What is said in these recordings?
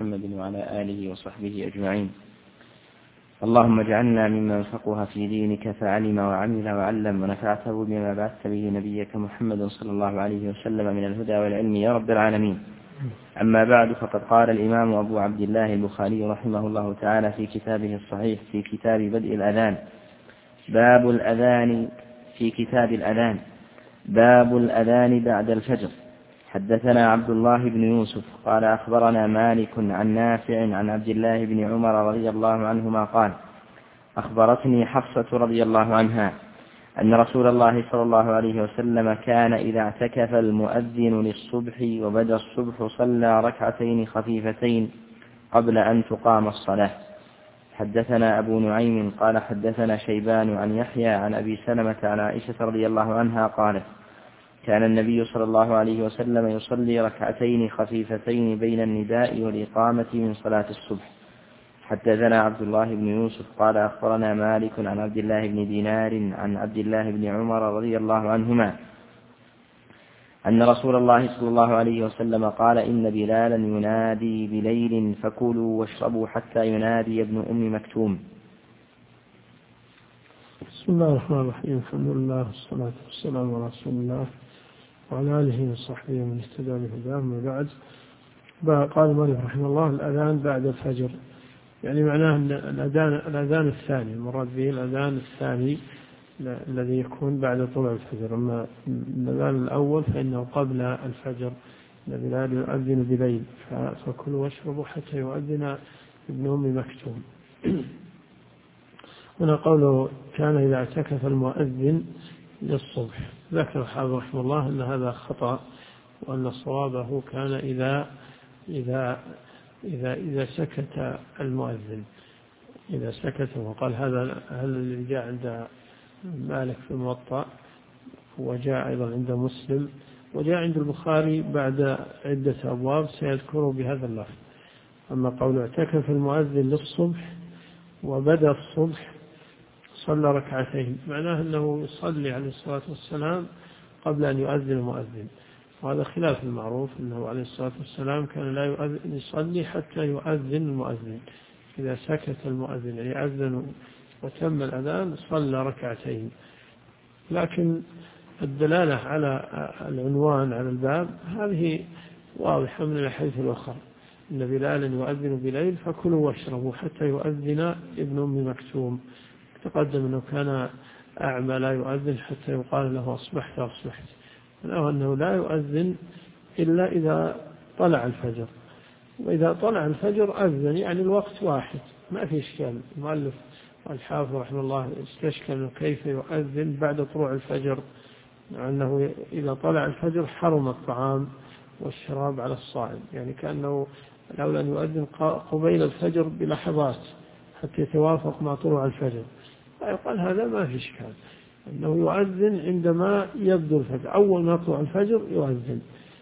محمد وعلى آله وصحبه أجمعين. اللهم اجعلنا ممن فقه في دينك فعلم وعمل وعلم ونفعته بما بعثت به نبيك محمد صلى الله عليه وسلم من الهدى والعلم يا رب العالمين. أما بعد، فقد قال الإمام أبو عبد الله البخاري رحمه الله تعالى في كتابه الصحيح في كتاب بدء الأذان: باب الأذان في كتاب الأذان، باب الأذان بعد الفجر. حدثنا عبد الله بن يوسف قال أخبرنا مالك عن نافع عن عبد الله بن عمر رضي الله عنهما قال: أخبرتني حفصة رضي الله عنها أن رسول الله صلى الله عليه وسلم كان إذا اعتكف المؤذن للصبح وبدا الصبح صلى ركعتين خفيفتين قبل أن تقام الصلاة. حدثنا أبو نعيم قال حدثنا شيبان عن يحيى عن أبي سلمة عن عائشة رضي الله عنها قالت: كان النبي صلى الله عليه وسلم يصلي ركعتين خفيفتين بين النداء والإقامة من صلاة الصبح. حدثنا عبد الله بن يوسف قال أخبرنا مالك عن عبد الله بن دينار عن عبد الله بن عمر رضي الله عنهما أن رسول الله صلى الله عليه وسلم قال: إن بلالا ينادي بليل فكلوا واشربوا حتى ينادي ابن أم مكتوم. بسم الله الرحمن الرحيم. الحمد لله والصلاة والسلام على رسول الله وعلى آله وصحبه ومن اهتدى بهداه. أما بعد، قال المؤلف رحمه الله: الأذان بعد الفجر، يعني معناه أن الأذان الثاني، المراد به الأذان الثاني الذي يكون بعد طلوع الفجر. أما الأذان الأول فإنه قبل الفجر. بلال يؤذن بليل فكلوا واشربوا حتى يؤذن ابن أم مكتوم. هنا قوله كان إذا اعتكف المؤذن للصبح، ذكر الحافظ رحمه الله أن هذا خطأ، وأن صوابه كان إذا سكت المؤذن، إذا سكت. وقال هذا الذي جاء عند مالك في الموطأ، وجاء أيضا عند مسلم، وجاء عند البخاري بعد عدة أبواب سيذكره بهذا اللفظ. أما قول اعتكف المؤذن للصبح وبدأ الصبح صلى ركعتين، معناه أنه يصلي عليه الصلاة والسلام قبل أن يؤذن المؤذن، وهذا خلاف المعروف، أنه عليه الصلاة والسلام كان لا يصلي حتى يؤذن المؤذن. إذا سكت المؤذن يعني أذن وتم الأذان صلى ركعتين. لكن الدلالة على العنوان على الباب هذه واضحة من الحديث الآخر: إن بلالا يؤذن بليل فكلوا واشربوا حتى يؤذن ابن أم مكتوم. تقدم أنه كان أعمى لا يؤذن حتى يقال له أصبحت أصبحت، أنه لا يؤذن إلا إذا طلع الفجر، وإذا طلع الفجر أذن، يعني الوقت واحد ما في إشكال. المؤلف الحافظ رحمه الله استشكل كيف يؤذن بعد طلوع الفجر، أنه إذا طلع الفجر حرم الطعام والشراب على الصائم، يعني كأنه الأولى أن يؤذن قبيل الفجر بلحظات حتى يتوافق مع طلوع الفجر. فيقال هذا ما في إشكال، أنه يؤذن عندما يبدو الفجر، أول ما يطلع الفجر يؤذن.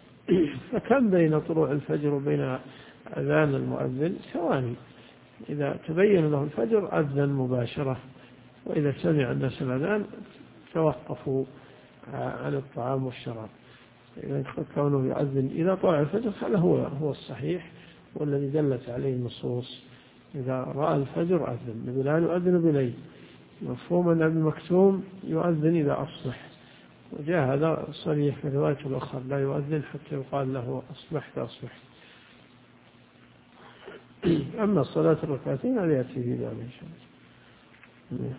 فكم بين طلوع الفجر وبين أذان المؤذن؟ ثواني. إذا تبين له الفجر أذن مباشرة، وإذا سمع الناس الأذان توقفوا عن الطعام والشراب. إذا كونه يؤذن إذا طلع الفجر هذا هو الصحيح والذي دلت عليه النصوص. إذا رأى الفجر أذن. بلال يؤذن بليل، مفهوم أن ابن مكتوم يؤذن إذا أصبح، وجاء هذا صريح في الرواية الأخرى: لا يؤذن حتى يقال له أصبحت أصبحت. أما الصلاة الركعتين هذا يأتي في ذلك إن شاء الله.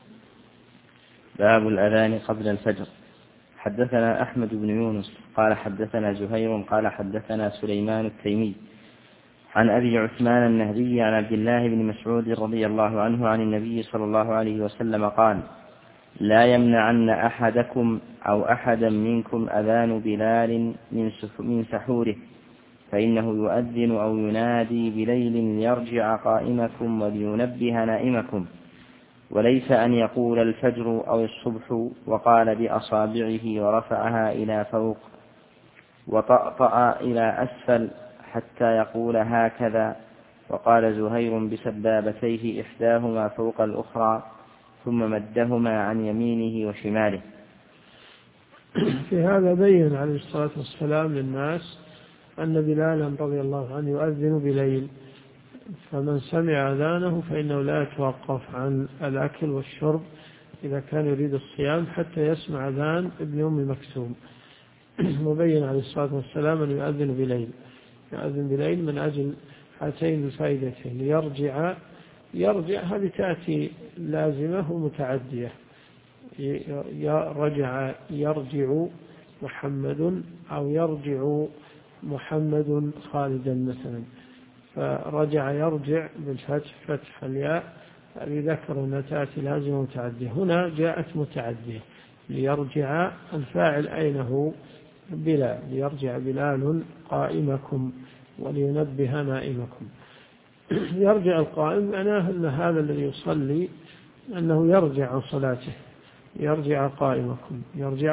باب الأذان قبل الفجر. حدثنا أحمد بن يونس قال حدثنا زهير قال حدثنا سليمان التيمي عن أبي عثمان النهدي عن عبد الله بن مسعود رضي الله عنه عن النبي صلى الله عليه وسلم قال: لا يمنعن أحدكم أو أحدا منكم أذان بلال من سحوره، فإنه يؤذن أو ينادي بليل ليرجع قائمكم ولينبه نائمكم، وليس أن يقول الفجر أو الصبح وقال بأصابعه ورفعها إلى فوق وطأطأ إلى أسفل حتى يقول هكذا. وقال زهير بسبابتيه إحداهما فوق الأخرى ثم مدهما عن يمينه وشماله. في هذا بين عليه الصلاة والسلام للناس أن بلالا رضي الله عنه يؤذن بليل، فمن سمع أذانه فإنه لا يتوقف عن الأكل والشرب إذا كان يريد الصيام حتى يسمع أذان ابن أم مكتوم. مبين عليه الصلاة والسلام أن يؤذن بليل من أجل هاتين الفائدتين، يرجع هذه تأتي لازمة ومتعدية، رجع يرجع محمد أو يرجع محمد خالدا مثلا، فرجع يرجع بالفتح فتح الياء ذكر أنها تأتي لازمة متعدية. هنا جاءت متعدية، ليرجع الفاعل أين هو؟ بلال، ليرجع بلال قائمكم ولينبه نائمكم. يرجع القائم معناه أن هذا الذي يصلي أنه يرجع عن صلاته، يرجع قائمكم، يرجع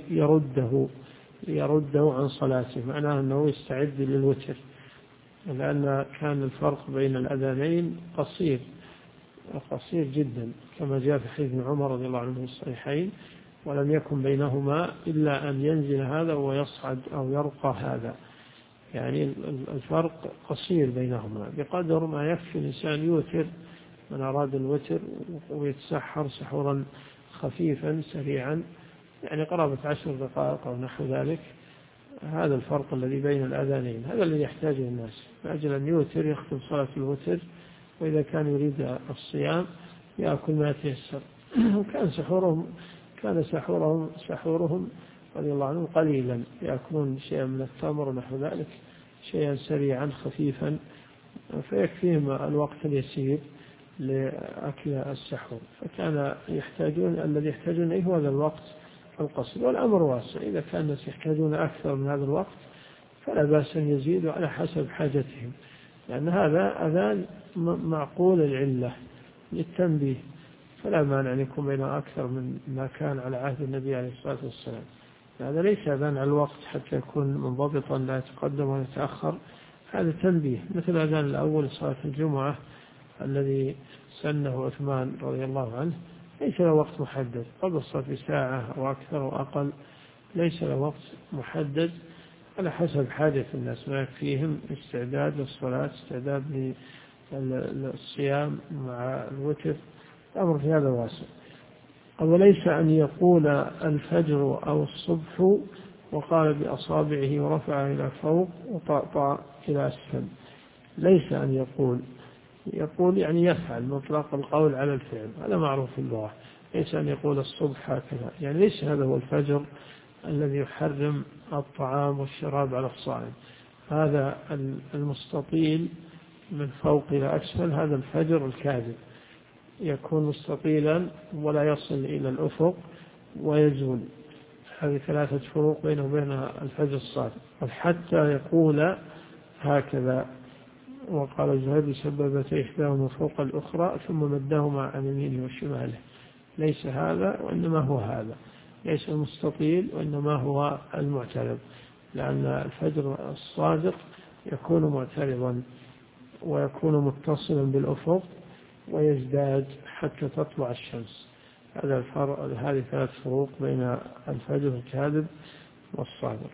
يرده عن صلاته، معناه أنه يستعد للوتر، لأن كان الفرق بين الأذانين قصير جدا كما جاء في حديث عمر رضي الله عنه في الصحيحين، ولم يكن بينهما إلا أن ينزل هذا ويصعد أو يرقى هذا، يعني الفرق قصير بينهما بقدر ما يكفي الإنسان يوتر من أراد الوتر ويتسحر سحورا خفيفا سريعا، يعني قرابة 10 دقائق أو نحو ذلك. هذا الفرق الذي بين الأذانين، هذا الذي يحتاجه الناس لأجل أن يوتر، يختم صلاة الوتر، وإذا كان يريد الصيام يأكل ما يتيسر. كان سحورهم رضي الله عنهم قليلا، يأكلون شيئا من التمر ونحو ذلك، شيئا سريعا خفيفا، فيكفيهم الوقت اليسير لأكل السحور، فكان الذي يحتاجون إليه هذا الوقت القصير، والأمر واسع، إذا كان الناس يحتاجون أكثر من هذا الوقت فلا بأس أن يزيدوا على حسب حاجتهم، لأن هذا أذان معقول العلة للتنبيه، فلا مانع أن يكون بينه أكثر من ما كان على عهد النبي عليه الصلاة والسلام. هذا ليس أذان على الوقت حتى يكون منضبطا لا يتقدم ولا يتأخر، هذا تنبيه، مثل أذان الأول صلاة الجمعة الذي سنه عثمان رضي الله عنه، ليس له وقت محدد، قبل الصلاة بساعة أو أكثر أو أقل، ليس له وقت محدد، على حسب حاجة الناس، ما يكفيهم استعداد للصلاة، استعداد للصيام مع الوتر، الأمر في هذا واسع. وليس أن يقول الفجر أو الصبح وقال بأصابعه ورفعه إلى فوق وطأطأ إلى أسفل، ليس أن يقول يعني يفعل مطلق القول على الفعل، هذا معروف في اللغة، ليس أن يقول الصبح هكذا، يعني ليس هذا هو الفجر الذي يحرم الطعام والشراب على الصائم، هذا المستطيل من فوق إلى أسفل، هذا الفجر الكاذب، يكون مستطيلا ولا يصل إلى الأفق ويزول، هذه 3 فروق بينه وبين الفجر الصادق. حتى يقول هكذا، وقال زهير سببت إحداهما فوق الأخرى ثم مدهما عن يمينه وشماله، ليس هذا وإنما هو هذا، ليس المستطيل وإنما هو المعترض، لأن الفجر الصادق يكون معترضا ويكون متصلا بالأفق ويزداد حتى تطلع الشمس، هذه 3 فروق بين الفجر الكاذب والصادق.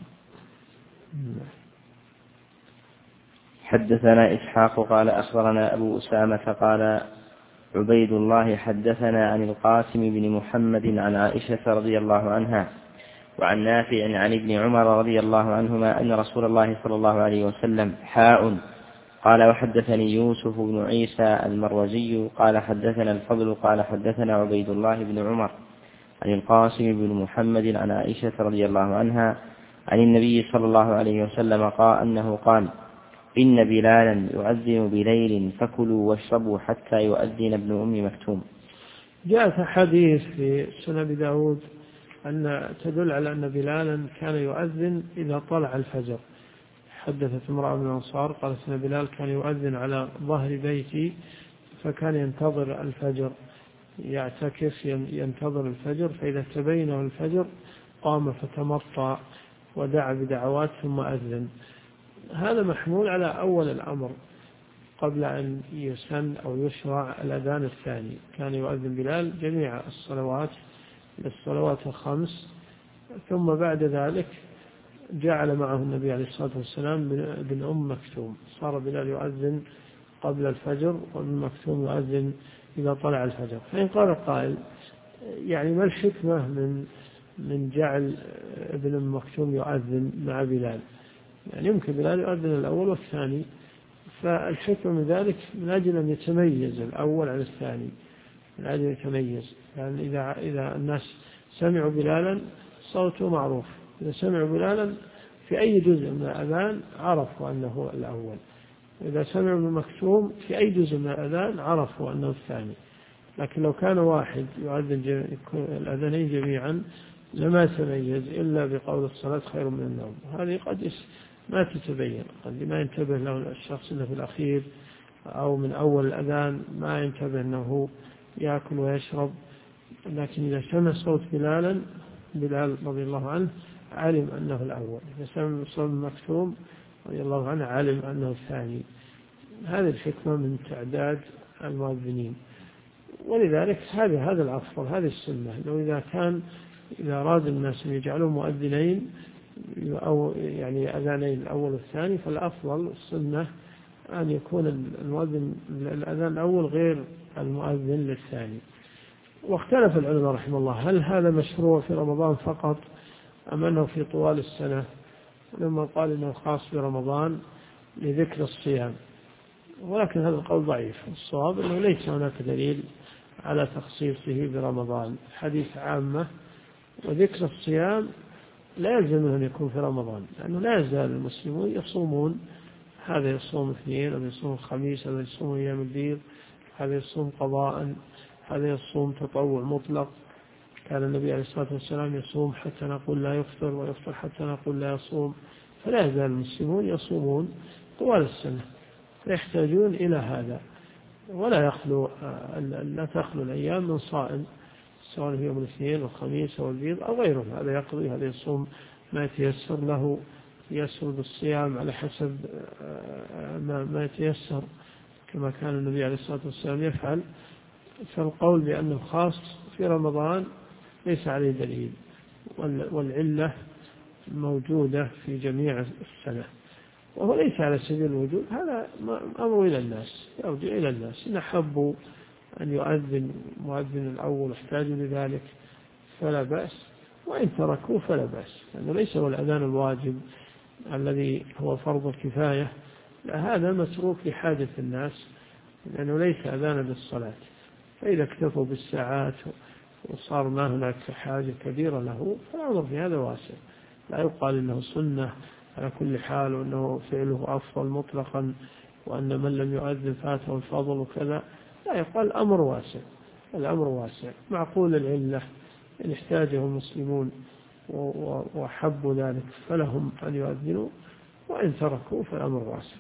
حدثنا إسحاق قال أخبرنا أبو أسامة قال عبيد الله حدثنا عن القاسم بن محمد عن عائشة رضي الله عنها وعن نافع عن ابن عمر رضي الله عنهما أن رسول الله صلى الله عليه وسلم قال وحدثني يوسف بن عيسى المروزي قال حدثنا الفضل قال حدثنا عبيد الله بن عمر عن القاسم بن محمد عن عائشة رضي الله عنها عن النبي صلى الله عليه وسلم أنه قال إن بلالا يؤذن بليل فكلوا واشربوا حتى يؤذن ابن أم مكتوم. جاء حديث في سنن داود أن تدل على أن بلالا كان يؤذن إذا طلع الفجر. حدثت امرأة من الأنصار قالت أن بلال كان يؤذن على ظهر بيتي فكان ينتظر الفجر، يعتكف ينتظر الفجر، فإذا تبينه الفجر قام فتمطى ودعا بدعوات ثم أذن. هذا محمول على أول الأمر قبل أن يسن أو يشرع الأذان الثاني، كان يؤذن بلال جميع الصلوات 5، ثم بعد ذلك جعل معه النبي عليه الصلاة والسلام بن أم مكتوم، صار بلال يؤذن قبل الفجر وابن مكتوم يؤذن إذا طلع الفجر. فإن قال قائل يعني ما الحكمة من جعل ابن أم مكتوم يؤذن مع بلال؟ يعني يمكن بلال يؤذن الأول والثاني، فالحكمة من ذلك من أجل أن يتميز الأول عن الثاني، من أجل يتميز. يعني إذا الناس سمعوا بلالا صوته معروف، إذا سمعوا بلالا في أي جزء من الأذان عرفوا أنه الأول، إذا سمعوا المكتوم في أي جزء من الأذان عرفوا أنه الثاني. لكن لو كان واحد يؤذن الأذانين جميعا لما تميز إلا بقول الصلاة خير من النوم. هذه قد ما تتبين، قد ما ينتبه له الشخص اللي في الأخير أو من أول الأذان ما ينتبه أنه يأكل ويشرب، لكن إذا سمع صوت بلال رضي الله عنه علم أنه الأول، إذا سمع صوت المكتوم رضي الله عنه علم أنه الثاني. هذه الحكمة من تعداد المؤذنين، ولذلك هذا الأفضل، هذه السنة. لو إذا أراد الناس أن يجعلوا مؤذنين أو يعني أذانين الأول والثاني، فالأفضل السنة أن يكون المؤذن الأذان الأول غير المؤذن للثاني. واختلف العلماء رحمه الله هل هذا مشروع في رمضان فقط أم أنه في طوال السنة؟ لما قال إنه خاص برمضان لذكر الصيام، ولكن هذا القول ضعيف. الصواب أنه ليس هناك دليل على تخصيصه برمضان، حديث عامة، وذكر الصيام لا يلزم أن يكون في رمضان، لأنه لا يزال المسلمون يصومون، هذا يصوم اثنين، هذا يصوم الخميس، هذا يصوم أيام البيض، هذا يصوم قضاء، هذا يصوم تطوع مطلق. كان النبي عليه الصلاة والسلام يصوم حتى نقول لا يفطر، ويفطر حتى نقول لا يصوم. فلا يزال المسلمون يصومون طوال السنة، فيحتاجون إلى هذا، ولا لا تخلو الأيام من صائم، سواء في يوم الاثنين والخميس أو البيض أو غيره. هذا يقضي، هذا يصوم ما يتيسر له، يسرد الصيام على حسب ما يتيسر كما كان النبي عليه الصلاة والسلام يفعل. فالقول بأنه خاص في رمضان ليس عليه دليل، والعلة موجودة في جميع السنة، وهو ليس على سبيل الوجوب. هذا أمر إلى الناس، يرجع إلى الناس، إن حبوا أن يؤذن مؤذن الأول احتاجوا لذلك فلا بأس، وإن تركوه فلا بأس، لأنه ليس هو الأذان الواجب الذي هو فرض الكفاية، لا، هذا متروك لحاجة الناس، لأنه ليس أذانا للصلاة. فإذا اكتفوا بالساعات وصار ما هناك حاجة كبيرة له فالأمر في هذا واسع، لا يقال إنه سنة على كل حال، وأنه فعله أفضل مطلقا، وأن من لم يؤذن فاته الفضل وكذا، لا، يقال الأمر واسع، الأمر واسع معقول العلة، إن احتاجه المسلمون وحبوا ذلك فلهم أن يؤذنوا، وإن تركوا فالأمر واسع.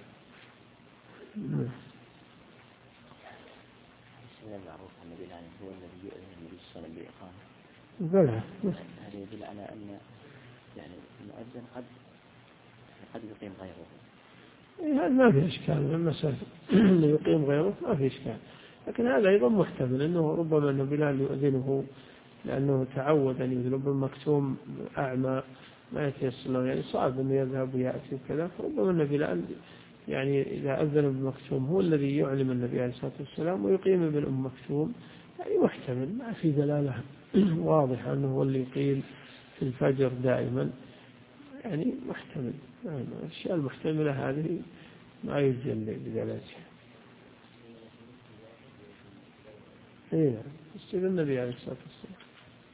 المعروف أن بلال هو الذي يؤذن النبي صلى الله عليه وسلم بلى، هذا يدل على أن يعني المؤذن قد يقيم غيره. هذا ما في إشكال، المسألة اللي يقيم غيره ما في إشكال، لكن هذا أيضا محتمل أنه ربما أن بلال يؤذنه لأنه تعود أن يؤذن. ابن مكتوم أعمى ما يتيسر له، يعني صعب أنه يذهب ويأتي وكذا، فربما أن بلال يعني إذا أذن ابن مكتوم هو الذي يعلم النبي عليه الصلاة والسلام ويقيم ابن أم مكتوم، يعني محتمل، ما في دلالة واضحة أنه هو اللي يقيم في الفجر دائما، يعني محتمل. الأشياء المحتملة هذه ما يجل بدلالتها. إيه، استاذ النبي عليه الصلاة والسلام.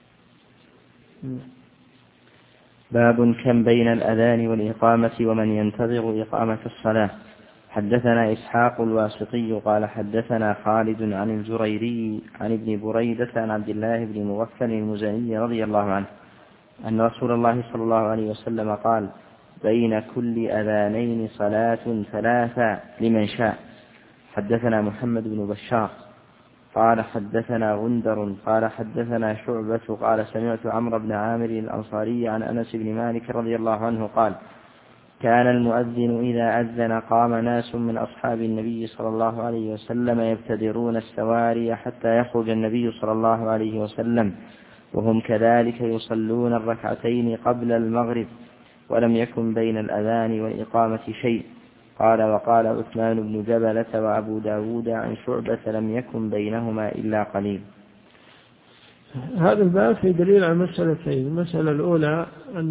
باب كم بين الأذان والإقامة ومن ينتظر إقامة الصلاة. حدثنا إسحاق الواسطي قال حدثنا خالد عن الجريري عن ابن بريدة عن عبد الله بن مغفل المزني رضي الله عنه أن رسول الله صلى الله عليه وسلم قال: بين كل أذانين صلاة ثلاثة لمن شاء. حدثنا محمد بن بشار قال حدثنا غندر قال حدثنا شعبة قال سمعت عمرو بن عامر الأنصاري عن أنس بن مالك رضي الله عنه قال: كان المؤذن إذا أذن قام ناس من أصحاب النبي صلى الله عليه وسلم يبتدرون السواري حتى يخرج النبي صلى الله عليه وسلم، وهم كذلك يصلون الركعتين قبل المغرب، ولم يكن بين الأذان والإقامة شيء. قال وقال عثمان بن جبلة وأبو داود عن شعبة لم يكن بينهما إلا قليل. هذا الباب في دليل على مسألتين. المسألة الأولى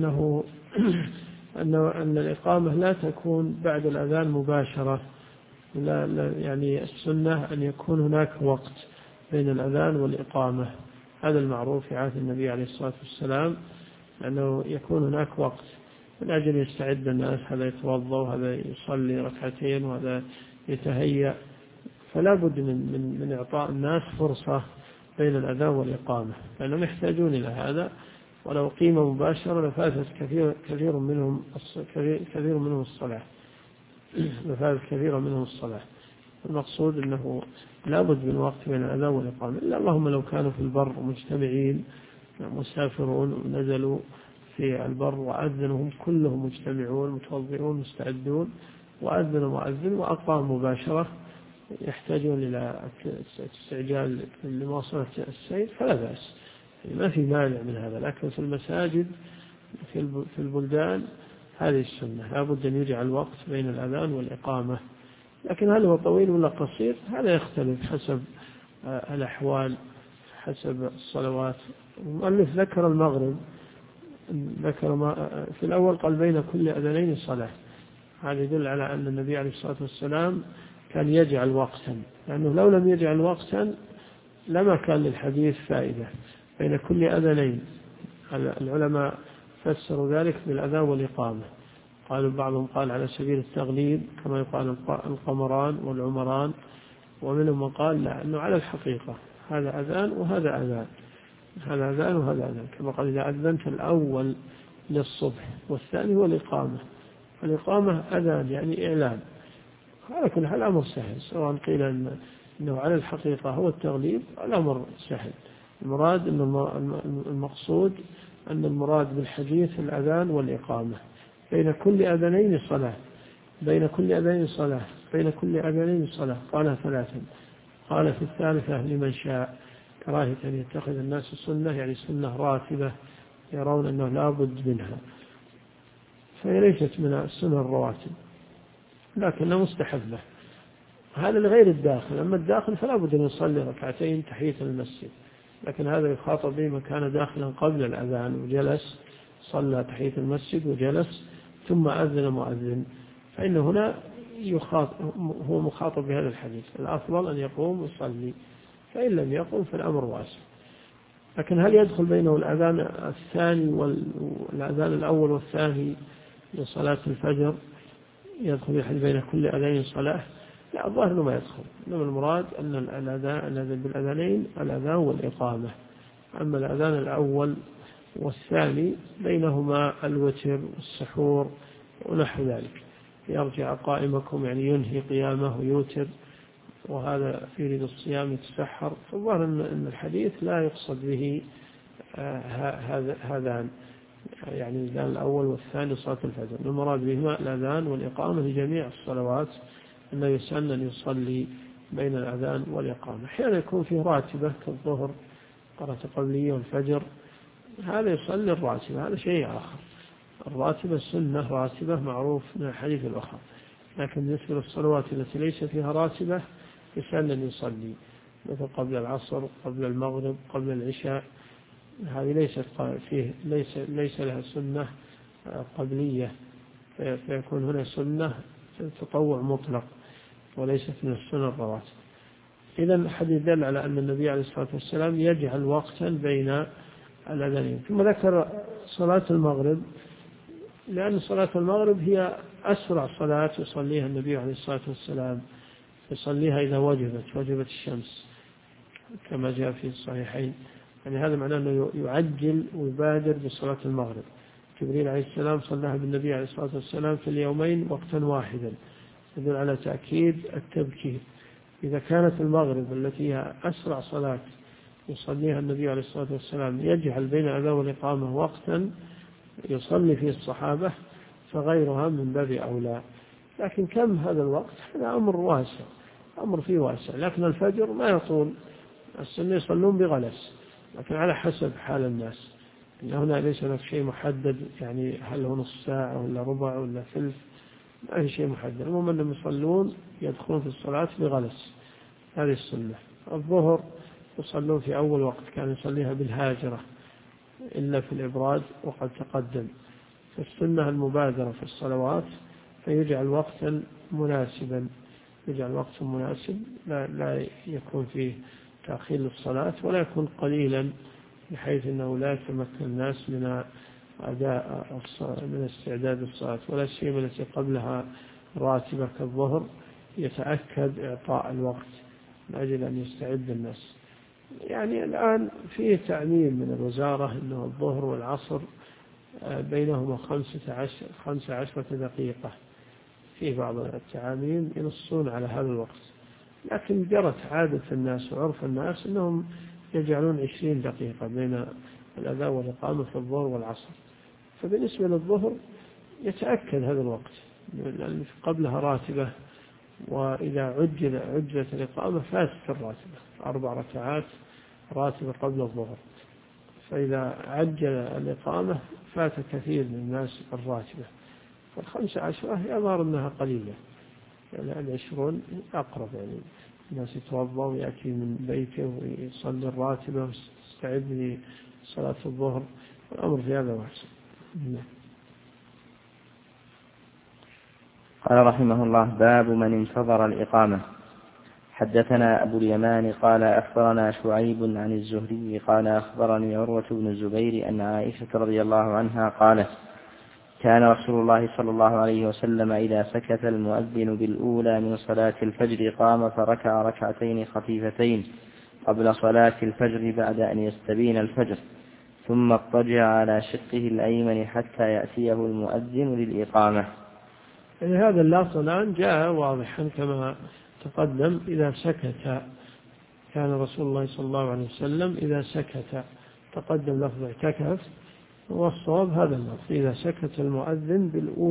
أن الإقامة لا تكون بعد الأذان مباشرة، لا يعني السنة أن يكون هناك وقت بين الأذان والإقامة. هذا المعروف في عهد النبي عليه الصلاة والسلام، أنه يكون هناك وقت من أجل يستعد الناس، هذا يتوضأ وهذا يصلي ركعتين وهذا يتهيأ، فلا بد من إعطاء الناس فرصة بين الأذان والإقامة، لأنهم يحتاجون إلى هذا. ولو قيمة مباشرة لفاتت كثير منهم الصلاة لفاتت كثيرا منهم الصلاة. المقصود أنه لا بد من وقت بين الأذان والإقامة، إلا اللهم لو كانوا في البر مجتمعين مسافرون ونزلوا في البر وأذنهم كلهم مجتمعون متوضئون مستعدون، وأذن مؤذن وأقام مباشرة، يحتاجون إلى استعجال لمواصلة السير فلا بأس، ما في مانع من هذا. لكن في المساجد في البلدان هذه السنة، لا بد أن يجعل الوقت بين الأذان والإقامة. لكن هل هو طويل ولا قصير هذا يختلف حسب الأحوال، حسب الصلوات. المؤلف ذكر المغرب، في الأول قال بين كل أذانين صلاة، هذا يدل على أن النبي عليه الصلاة والسلام كان يجعل وقتا، لأنه لو لم يجعل وقتا لما كان للحديث فائدة. بين كل أذانين، العلماء فسروا ذلك بالأذان والإقامة، قالوا بعضهم قال على سبيل التغليب كما يقال القمران والعمران، ومنهم من قال لا، أنه على الحقيقة هذا أذان وهذا أذان، هذا أذان وهذا أذان، كما قال إذا أذنت الأول للصبح والثاني هو الإقامة، الإقامة أذان يعني إعلان. على كل حال الأمر سهل، سواء قيل أنه على الحقيقة هو التغليب الأمر سهل. المراد أن المقصود أن المراد بالحديث الأذان والإقامة. بين كل أذانين صلاة، بين كل أذانين صلاة، بين كل أذانين صلاة، قالها ثلاثا. قال في الثالثة لمن شاء كراهة أن يتخذ الناس سنة، يعني سنة راتبة يرون أنه لا بد منها، فهي ليست من السنة الرواتب لكنها مستحبة. هذا لغير الداخل، أما الداخل فلا بد أن يصلي ركعتين تحية المسجد، لكن هذا يخاطب به من كان داخلا قبل الأذان وجلس صلى تحية المسجد وجلس ثم أذن مؤذن، فإن هنا هو مخاطب بهذا الحديث، الأفضل أن يقوم ويصلي، فإن لم يقوم فالأمر واسع. لكن هل يدخل بينه الأذان الثاني والأذان الأول والثاني لصلاة الفجر، يدخل بين كل أذان صلاة؟ لا، الظاهر أنه ما يدخل، إنما المراد أن الأذان بالأذانين الأذان والإقامة. أما الأذان الأول والثاني بينهما الوتر والسحور ونحو ذلك، يرجع قائمكم يعني ينهي قيامه ويوتر، وهذا في يريد الصيام يتسحر. فالظاهر أن الحديث لا يقصد به هذان، يعني الأذان الأول والثاني صلاة الفجر، المراد بهما الأذان والإقامة لجميع الصلوات، أنه يسن أن يصلي بين الأذان والإقامة. أحيانا يكون فيه راتبة كالظهر قرأة قبلية والفجر، هذا يصلي الراتبة، هذا شيء آخر. الراتبة سنة راتبة معروف من الحديث الآخر، لكن بالنسبة للصلوات التي ليس فيها راتبة يسن أن يصلي، مثل قبل العصر، قبل المغرب، قبل العشاء، هذه ليس لها سنة قبلية، فيكون هنا سنة تطوع مطلق وليست من السنة الرواتب. إذا الحديث دل على أن النبي عليه الصلاة والسلام يجعل وقتا بين الأذانين. ثم ذكر صلاة المغرب، لأن صلاة المغرب هي أسرع صلاة يصليها النبي عليه الصلاة والسلام، يصليها إذا وجبت الشمس كما جاء في الصحيحين، يعني هذا معناه أنه يعجل ويبادر بصلاة المغرب. جبريل عليه السلام صلاها بالنبي عليه الصلاة والسلام في اليومين وقتا واحدا، يدل على تأكيد التبكير. إذا كانت المغرب التي هي أسرع صلاة يصليها النبي عليه الصلاة والسلام يجعل بين الأذان والإقامة وقتا يصلي فيه الصحابة، فغيرها من باب أولى. لكن كم هذا الوقت؟ هذا أمر واسع، أمر فيه واسع. لكن الفجر ما يطول، السنة يصلون بغلس، لكن على حسب حال الناس. هنا ليس هناك شيء محدد، يعني هل هو نصف ساعة ولا ربع ولا ثلث، ما في شيء محدد. المهم أنهم يصلون يدخلون في الصلاة بغلس، هذه السنة. الظهر يصلون في أول وقت، كان يصليها بالهاجرة إلا في الإبراد وقد تقدم. فالسنة المبادرة في الصلوات، فيجعل وقتا مناسبا، يجعل وقتا مناسب لا يكون فيه تأخير للصلاة ولا يكون قليلا بحيث أنه لا يتمكن الناس من أداء من استعداد الصلاة، ولا سيما التي قبلها راتبة كالظهر يتأكد إعطاء الوقت من أجل أن يستعد الناس. يعني الآن فيه تعميم من الوزارة أنه الظهر والعصر بينهما 15 دقيقة، في بعض التعاميم ينصون على هذا الوقت، لكن جرت عادة الناس وعرف الناس أنهم يجعلون 20 دقيقة بين الأذان والإقامة في الظهر والعصر. فبالنسبة للظهر يتأكد هذا الوقت لأن قبلها راتبة، وإذا عجلت الإقامة فاتت الراتبة، 4 ركعات راتبة قبل الظهر، فإذا عجل الإقامة فات كثير من الناس الراتبة. فال15 يظهر أنها قليلة، يعني 20 أقرب، يعني الناس يتوضأ ويأتي من بيته ويصلي الراتبة ويستعد لصلاة الظهر، والأمر في هذا واسع. قال رحمه الله: باب من انتظر الإقامة. حدثنا أبو اليمان قال أخبرنا شعيب عن الزهري قال أخبرني عروة بن الزبير أن عائشة رضي الله عنها قالت: كان رسول الله صلى الله عليه وسلم إذا سكت المؤذن بالأولى من صلاة الفجر قام فركع ركعتين خفيفتين قبل صلاة الفجر بعد أن يستبين الفجر، ثم اضطجع على شقه الأيمن حتى يأتيه المؤذن للإقامة. يعني هذا اللفظ الآن جاء واضحا كما تقدم: إذا سكت. كان رسول الله صلى الله عليه وسلم إذا سكت، تقدم لفظ اعتكف، والصواب هذا اللفظ: إذا سكت المؤذن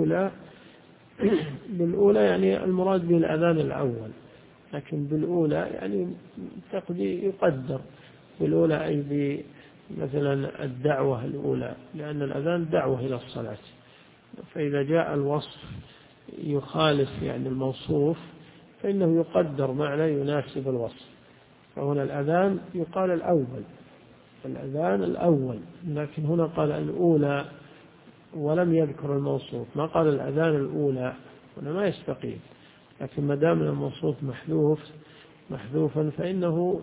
بالأولى يعني المراد بالأذان الأول، لكن بالأولى يعني يقدر بالأولى أي مثلا الدعوة الأولى، لأن الأذان دعوة إلى الصلاة، فإذا جاء الوصف يخالف يعني الموصوف فإنه يقدر معنى يناسب الوصف. فهنا الأذان يقال الأذان الأول، لكن هنا قال الأولى ولم يذكر الموصوف، ما قال الأذان الأولى، هنا ما يستقيم. لكن ما دام الموصوف محذوفا فإنه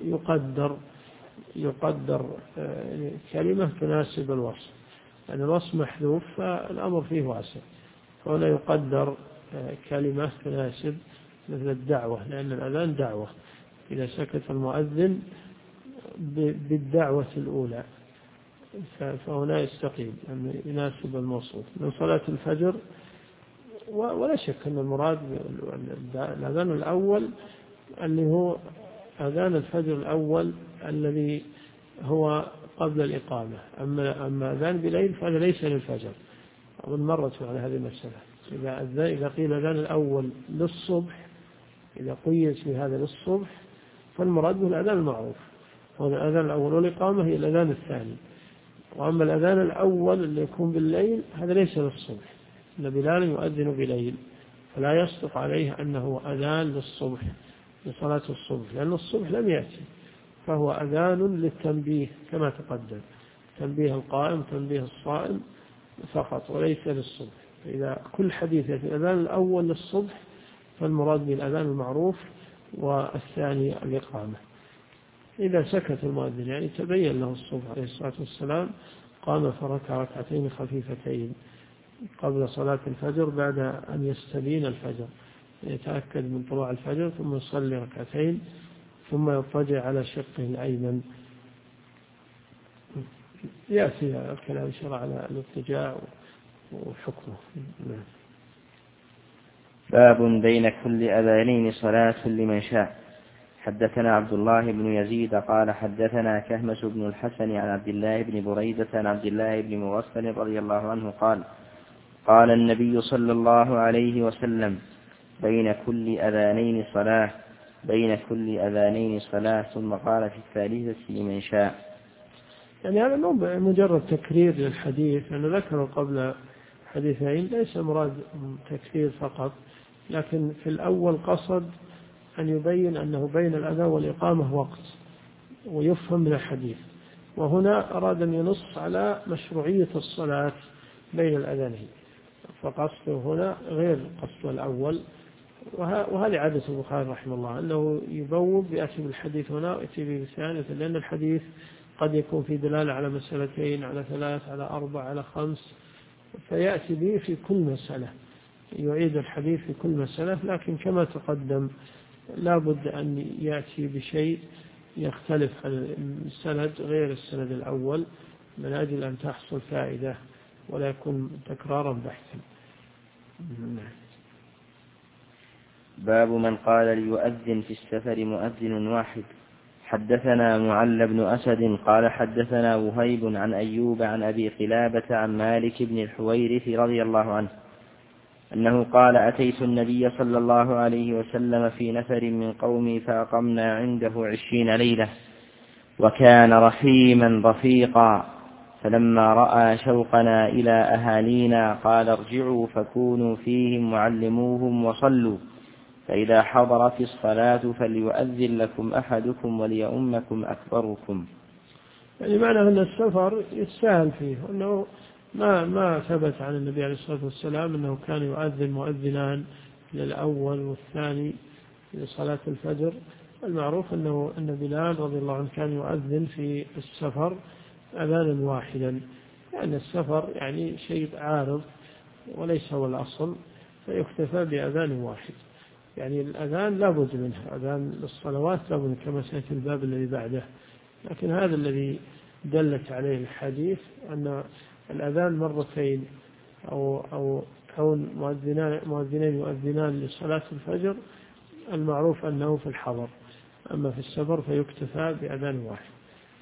يقدر كلمة تناسب الوصف، يعني الوصف محذوف فالأمر فيه واسع، فهنا يقدر كلمة تناسب مثل الدعوة، لأن الأذان دعوة. إذا سكت المؤذن بالدعوة الأولى فهنا يستقيم أن يناسب الموصوف من صلاة الفجر. ولا شك أن المراد الأذان الأول اللي هو أذان الفجر الأول الذي هو قبل الإقامة. أما أذان بليل فهذا ليس للفجر، أظن مرت على هذه المسألة. إذا قيل الأذان الأول للصبح، إذا قيس بهذا للصبح، فالمراد به الأذان المعروف، وهذا الأذان الأول، والإقامة هي الأذان الثاني. وأما الأذان الأول اللي يكون بالليل هذا ليس للصبح، إن بلال يؤذن بليل، فلا يصدق عليه أنه أذان للصبح لصلاة الصبح، لأن الصبح لم يأتي، فهو أذان للتنبيه كما تقدم، تنبيه القائم تنبيه الصائم فقط وليس للصبح. فإذا كل حديث في الأذان الأول للصبح فالمراد بالأذان المعروف، والثاني الإقامة. إذا سكت المؤذن يعني تبين له الصبح عليه الصلاة والسلام، قام فركع ركعتين خفيفتين قبل صلاة الفجر بعد أن يستبين الفجر، يتأكد من طلوع الفجر، ثم يصلي ركعتين ثم يضطجع على شقه الأيمن. يأتي الكلام إن شاء الله على الاضطجاع وحكمه. باب بين كل أذانين صلاة لمن شاء. حدثنا عبد الله بن يزيد قال حدثنا كهمس بن الحسن عن عبد الله بن بريدة عن عبد الله بن مغفل رضي الله عنه قال: قال النبي صلى الله عليه وسلم: بين كل أذانين صلاة، ثم قال في الثالثة لمن شاء. يعني هذا مو مجرد تكرير للحديث، لأنه ذكر قبل حديثين ليس مراد تكرير فقط، لكن في الأول قصد أن يبين أنه بين الأذان والإقامة وقت ويفهم من الحديث، وهنا أراد أن ينص على مشروعية الصلاة بين الأذانين، فقصده هنا غير قصد الأول. وهذه عادة البخاري رحمه الله أنه يبوب يأتي بالحديث هنا ويأتي به بالثانية، لأن الحديث قد يكون في دلالة على مسألتين، على ثلاث، على أربع، على خمس، فيأتي به في كل مسألة، يعيد الحديث في كل مسألة. لكن كما تقدم لا بد أن يأتي بشيء يختلف عن السند غير السند الأول من أجل أن تحصل فائدة ولا يكون تكرارا بحثا. باب من قال ليؤذن في السفر مؤذن واحد. حدثنا معل بن أسد قال حدثنا وهيب عن أيوب عن أبي قلابة عن مالك بن الحويرث رضي الله عنه أنه قال أتيت النبي صلى الله عليه وسلم في نفر من قومي فأقمنا عنده 20 ليلة، وكان رحيما رفيقا، فلما رأى شوقنا إلى أهالينا قال ارجعوا فكونوا فيهم معلموهم وصلوا، فإذا حضرت الصلاة فليؤذن لكم أحدكم وليؤمكم أكبركم. يعني معنى أن السفر يستاهل فيه، أنه ما ثبت عن النبي عليه الصلاة والسلام أنه كان يؤذن مؤذنان للأول والثاني لصلاة الفجر. المعروف أن بلال رضي الله عنه كان يؤذن في السفر أذانا واحدا، لأن السفر يعني شيء عارض وليس هو الأصل، فيكتفى بأذان واحد. يعني الأذان لا بد منه، أذان الصلوات لا بد كما سيأتي الباب الذي بعده، لكن هذا الذي دلت عليه الحديث أن الأذان مرتين أو كون مؤذنين يؤذنان لصلاة الفجر المعروف أنه في الحضر، أما في السفر فيكتفى بأذان واحد.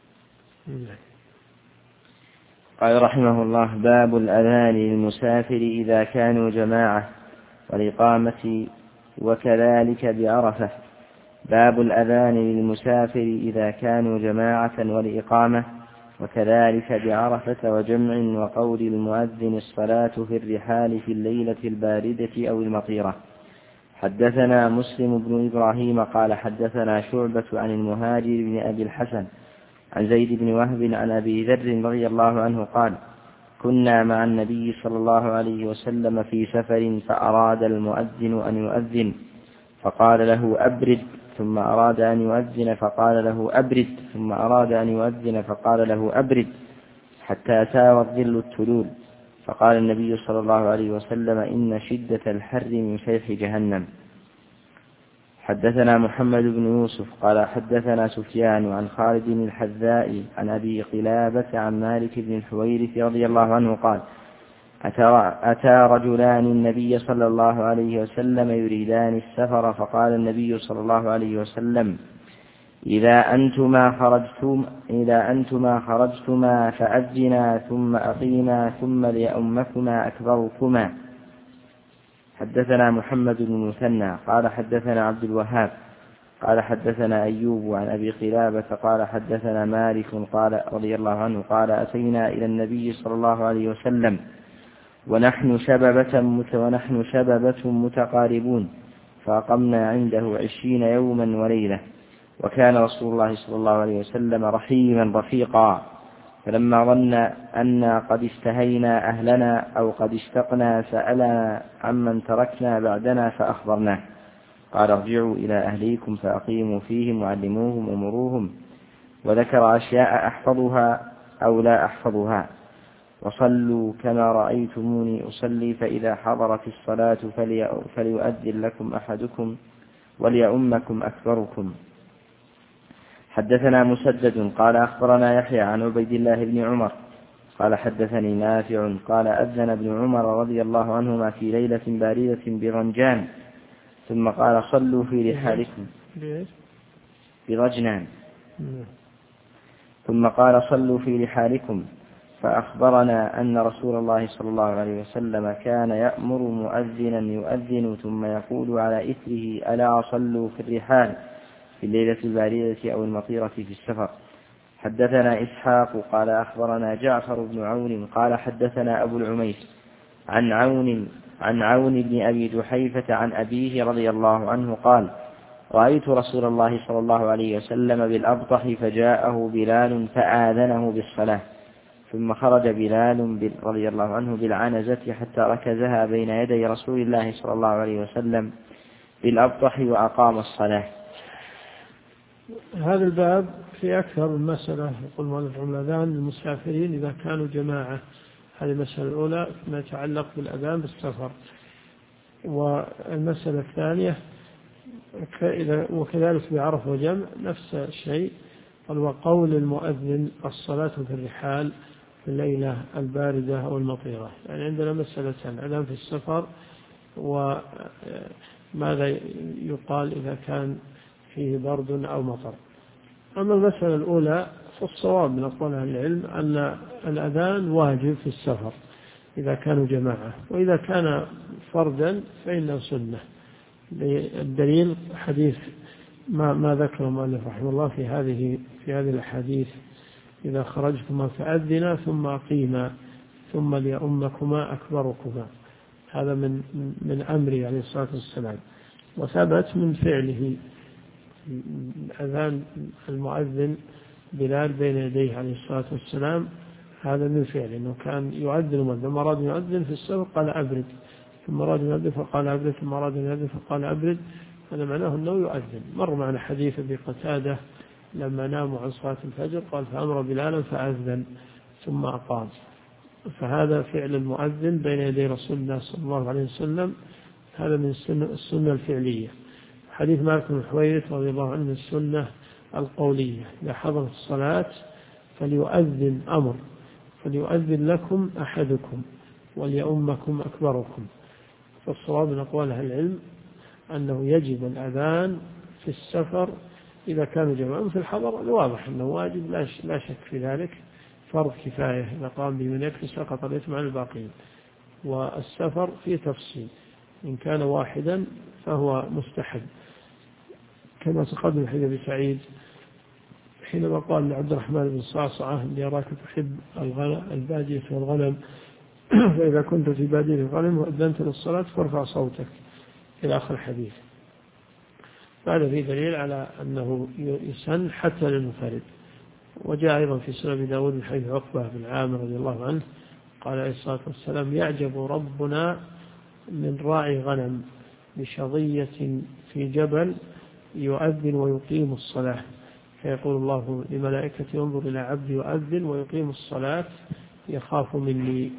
قال رحمه الله باب الأذان للمسافر إذا كانوا جماعة والإقامة وكذلك بعرفة. باب الأذان للمسافر إذا كانوا جماعة والإقامة وكذلك بعرفة وجمع، وقول المؤذن الصلاة في الرحال في الليلة الباردة أو المطيرة. حدثنا مسلم بن إبراهيم قال حدثنا شعبة عن المهاجر بن أبي الحسن عن زيد بن وهب عن أبي ذر رضي الله عنه قال كنا مع النبي صلى الله عليه وسلم في سفر فأراد المؤذن أن يؤذن فقال له أبرد، ثم أراد أن يؤذن فقال له أبرد، ثم أراد أن يؤذن فقال له أبرد، حتى ساوى الظل التلول، فقال النبي صلى الله عليه وسلم إن شدة الحر من فيح جهنم. حدثنا محمد بن يوسف قال حدثنا سفيان عن خالد بن الحذاء عن أبي قلابة عن مالك بن الحويرث رضي الله عنه قال أتى رجلان النبي صلى الله عليه وسلم يريدان السفر، فقال النبي صلى الله عليه وسلم إذا أنتما خرجتما فأذنا ثم أقيما ثم ليؤمكما أكبركما. حدثنا محمد بن المثنى قال حدثنا عبد الوهاب قال حدثنا أيوب عن أبي قلابة قال حدثنا مالك قال رضي الله عنه قال أتينا إلى النبي صلى الله عليه وسلم ونحن شببة متقاربون، فأقمنا عنده 20 يوما وليلة، وكان رسول الله صلى الله عليه وسلم رحيما رفيقا، فلما ظن أن قد استهينا أهلنا أو قد اشتقنا سألنا عمن تركنا بعدنا فأخبرناه، قال ارجعوا إلى أهليكم فأقيموا فيهم وعلموهم ومروهم، وذكر أشياء أحفظها أو لا أحفظها، وصلوا كما رأيتموني أصلي، فإذا حضرت الصلاة فليؤذن لكم أحدكم وليؤمكم أكبركم. حدثنا مسدد قال أخبرنا يحيى عن عبيد الله بن عمر قال حدثني نافع قال أذن ابن عمر رضي الله عنهما في ليلة باردة برنجان، ثم قال صلوا في رحالكم برجنان، ثم قال صلوا في رحالكم، فأخبرنا أن رسول الله صلى الله عليه وسلم كان يأمر مؤذنا يؤذن ثم يقول على إثره ألا صلوا في الرحال في الليلة الباردة أو المطيرة في السفر. حدثنا إسحاق قال أخبرنا جعفر بن عون قال حدثنا أبو العميس عن عون بن أبي جحيفة عن أبيه رضي الله عنه قال رأيت رسول الله صلى الله عليه وسلم بالأبطح فجاءه بلال فآذنه بالصلاة ثم خرج بلال رضي الله عنه بالعنزة حتى ركزها بين يدي رسول الله صلى الله عليه وسلم بالأبطح وأقام الصلاة. هذا الباب في أكثر من مسألة. يقول مؤلف الأذان للمسافرين إذا كانوا جماعة، هذه المسألة الأولى ما يتعلق بالأذان بالسفر. والمسألة الثانية وكذلك بعرفة وجمع نفس الشيء، وقول المؤذن الصلاة في الرحال في الليلة الباردة أو المطيرة. يعني عندنا مسألتان: الأذان في السفر وماذا يقال إذا كان فيه برد أو مطر. أما المسألة الأولى فالصواب من أقوال أهل العلم أن الأذان واجب في السفر إذا كانوا جماعة، وإذا كان فردا فإنه سنة. الدليل حديث ما ذكر المؤلف رحمه الله في هذه الأحاديث: إذا خرجتما فأذنا ثم أقيما ثم ليؤمكما أكبركما. هذا من أمره عليه الصلاة والسلام، وثبت من فعله أذان المؤذن بلال بين يديه عليه الصلاة والسلام. هذا من فعله أنه كان يؤذن، لما أراد يؤذن في السفر قال أبرد، ثم أراد يؤذن فقال أبرد، ثم أراد يؤذن فقال أبرد. هذا معناه أنه يؤذن. مر معنا حديث أبي قتادة لما ناموا عن صلاة الفجر قال فأمر بلالا فأذن ثم أقام. فهذا فعل المؤذن بين يدي رسول الله صلى الله عليه وسلم، هذا من السنة الفعلية. حديث مالك بن حويرث رضي الله عنه من السنة القولية: إذا حضرت الصلاة فليؤذن لكم أحدكم وليؤمكم أكبركم. فالصواب من أقوال أهل العلم أنه يجب الأذان في السفر إذا كانوا جماعة. في الحضر الواضح أنه واجب لا شك في ذلك، فرض كفاية، إذا قام به من يكفي سقط الإثم عن الباقين. والسفر فيه تفصيل، إن كان واحدا فهو مستحب، كما تقدم حديث أبي سعيد حينما قال لعبد الرحمن بن صعصعة: إني أراك تحب البادية والغنم، فإذا كنت في بادية الغنم وأذنت للصلاة فارفع صوتك، إلى آخر الحديث. هذا فيه دليل على أنه يسن حتى للمنفرد. وجاء أيضا في سنن أبي داود من حديث عقبة بن عامر رضي الله عنه قال عليه الصلاة والسلام: يعجب ربنا من راعي غنم بشظية في جبل يؤذن ويقيم الصلاة، فيقول الله لملائكته: انظر إلى عبدي يؤذن ويقيم الصلاة يخاف مني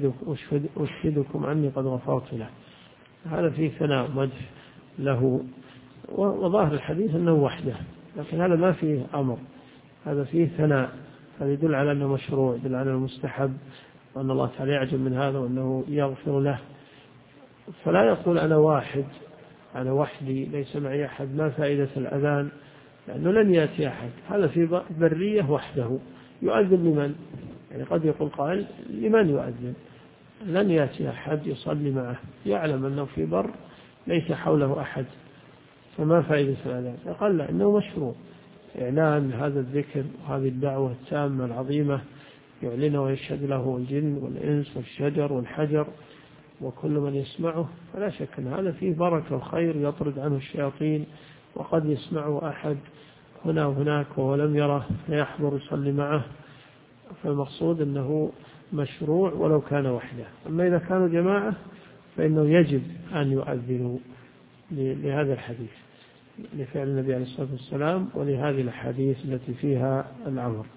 أشهدكم عني قد غفرت له. هذا فيه ثناء مدح له. وظاهر الحديث أنه وحده، لكن هذا ما فيه أمر، هذا فيه ثناء. هذا يدل على أنه مشروع، يدل على المستحب، وأن الله تعالى يعجب من هذا وأنه يغفر له. فلا يقول أنا واحد، أنا وحدي ليس معي أحد، ما فائدة الأذان؟ لأنه لن يأتي أحد. هذا في برية وحده يؤذن لمن؟ يعني قد يقول قائل: لمن يؤذن؟ لن يأتي أحد يصلي معه، يعلم أنه في بر ليس حوله أحد، فما فائدة الأذان؟ فقال لا، إنه مشروع إعلان هذا الذكر وهذه الدعوة التامة العظيمة، يعلنه ويشهد له الجن والإنس والشجر والحجر وكل من يسمعه. فلا شك أن هذا فيه بركة وخير يطرد عنه الشياطين، وقد يسمعه أحد هنا وهناك وهو لم يره فيحضر يصلي معه. فالمقصود أنه مشروع ولو كان وحده. أما إذا كانوا جماعة فإنه يجب أن يؤذنوا لهذا الحديث، لفعل النبي عليه الصلاة والسلام، ولهذه الحديث التي فيها الأمر.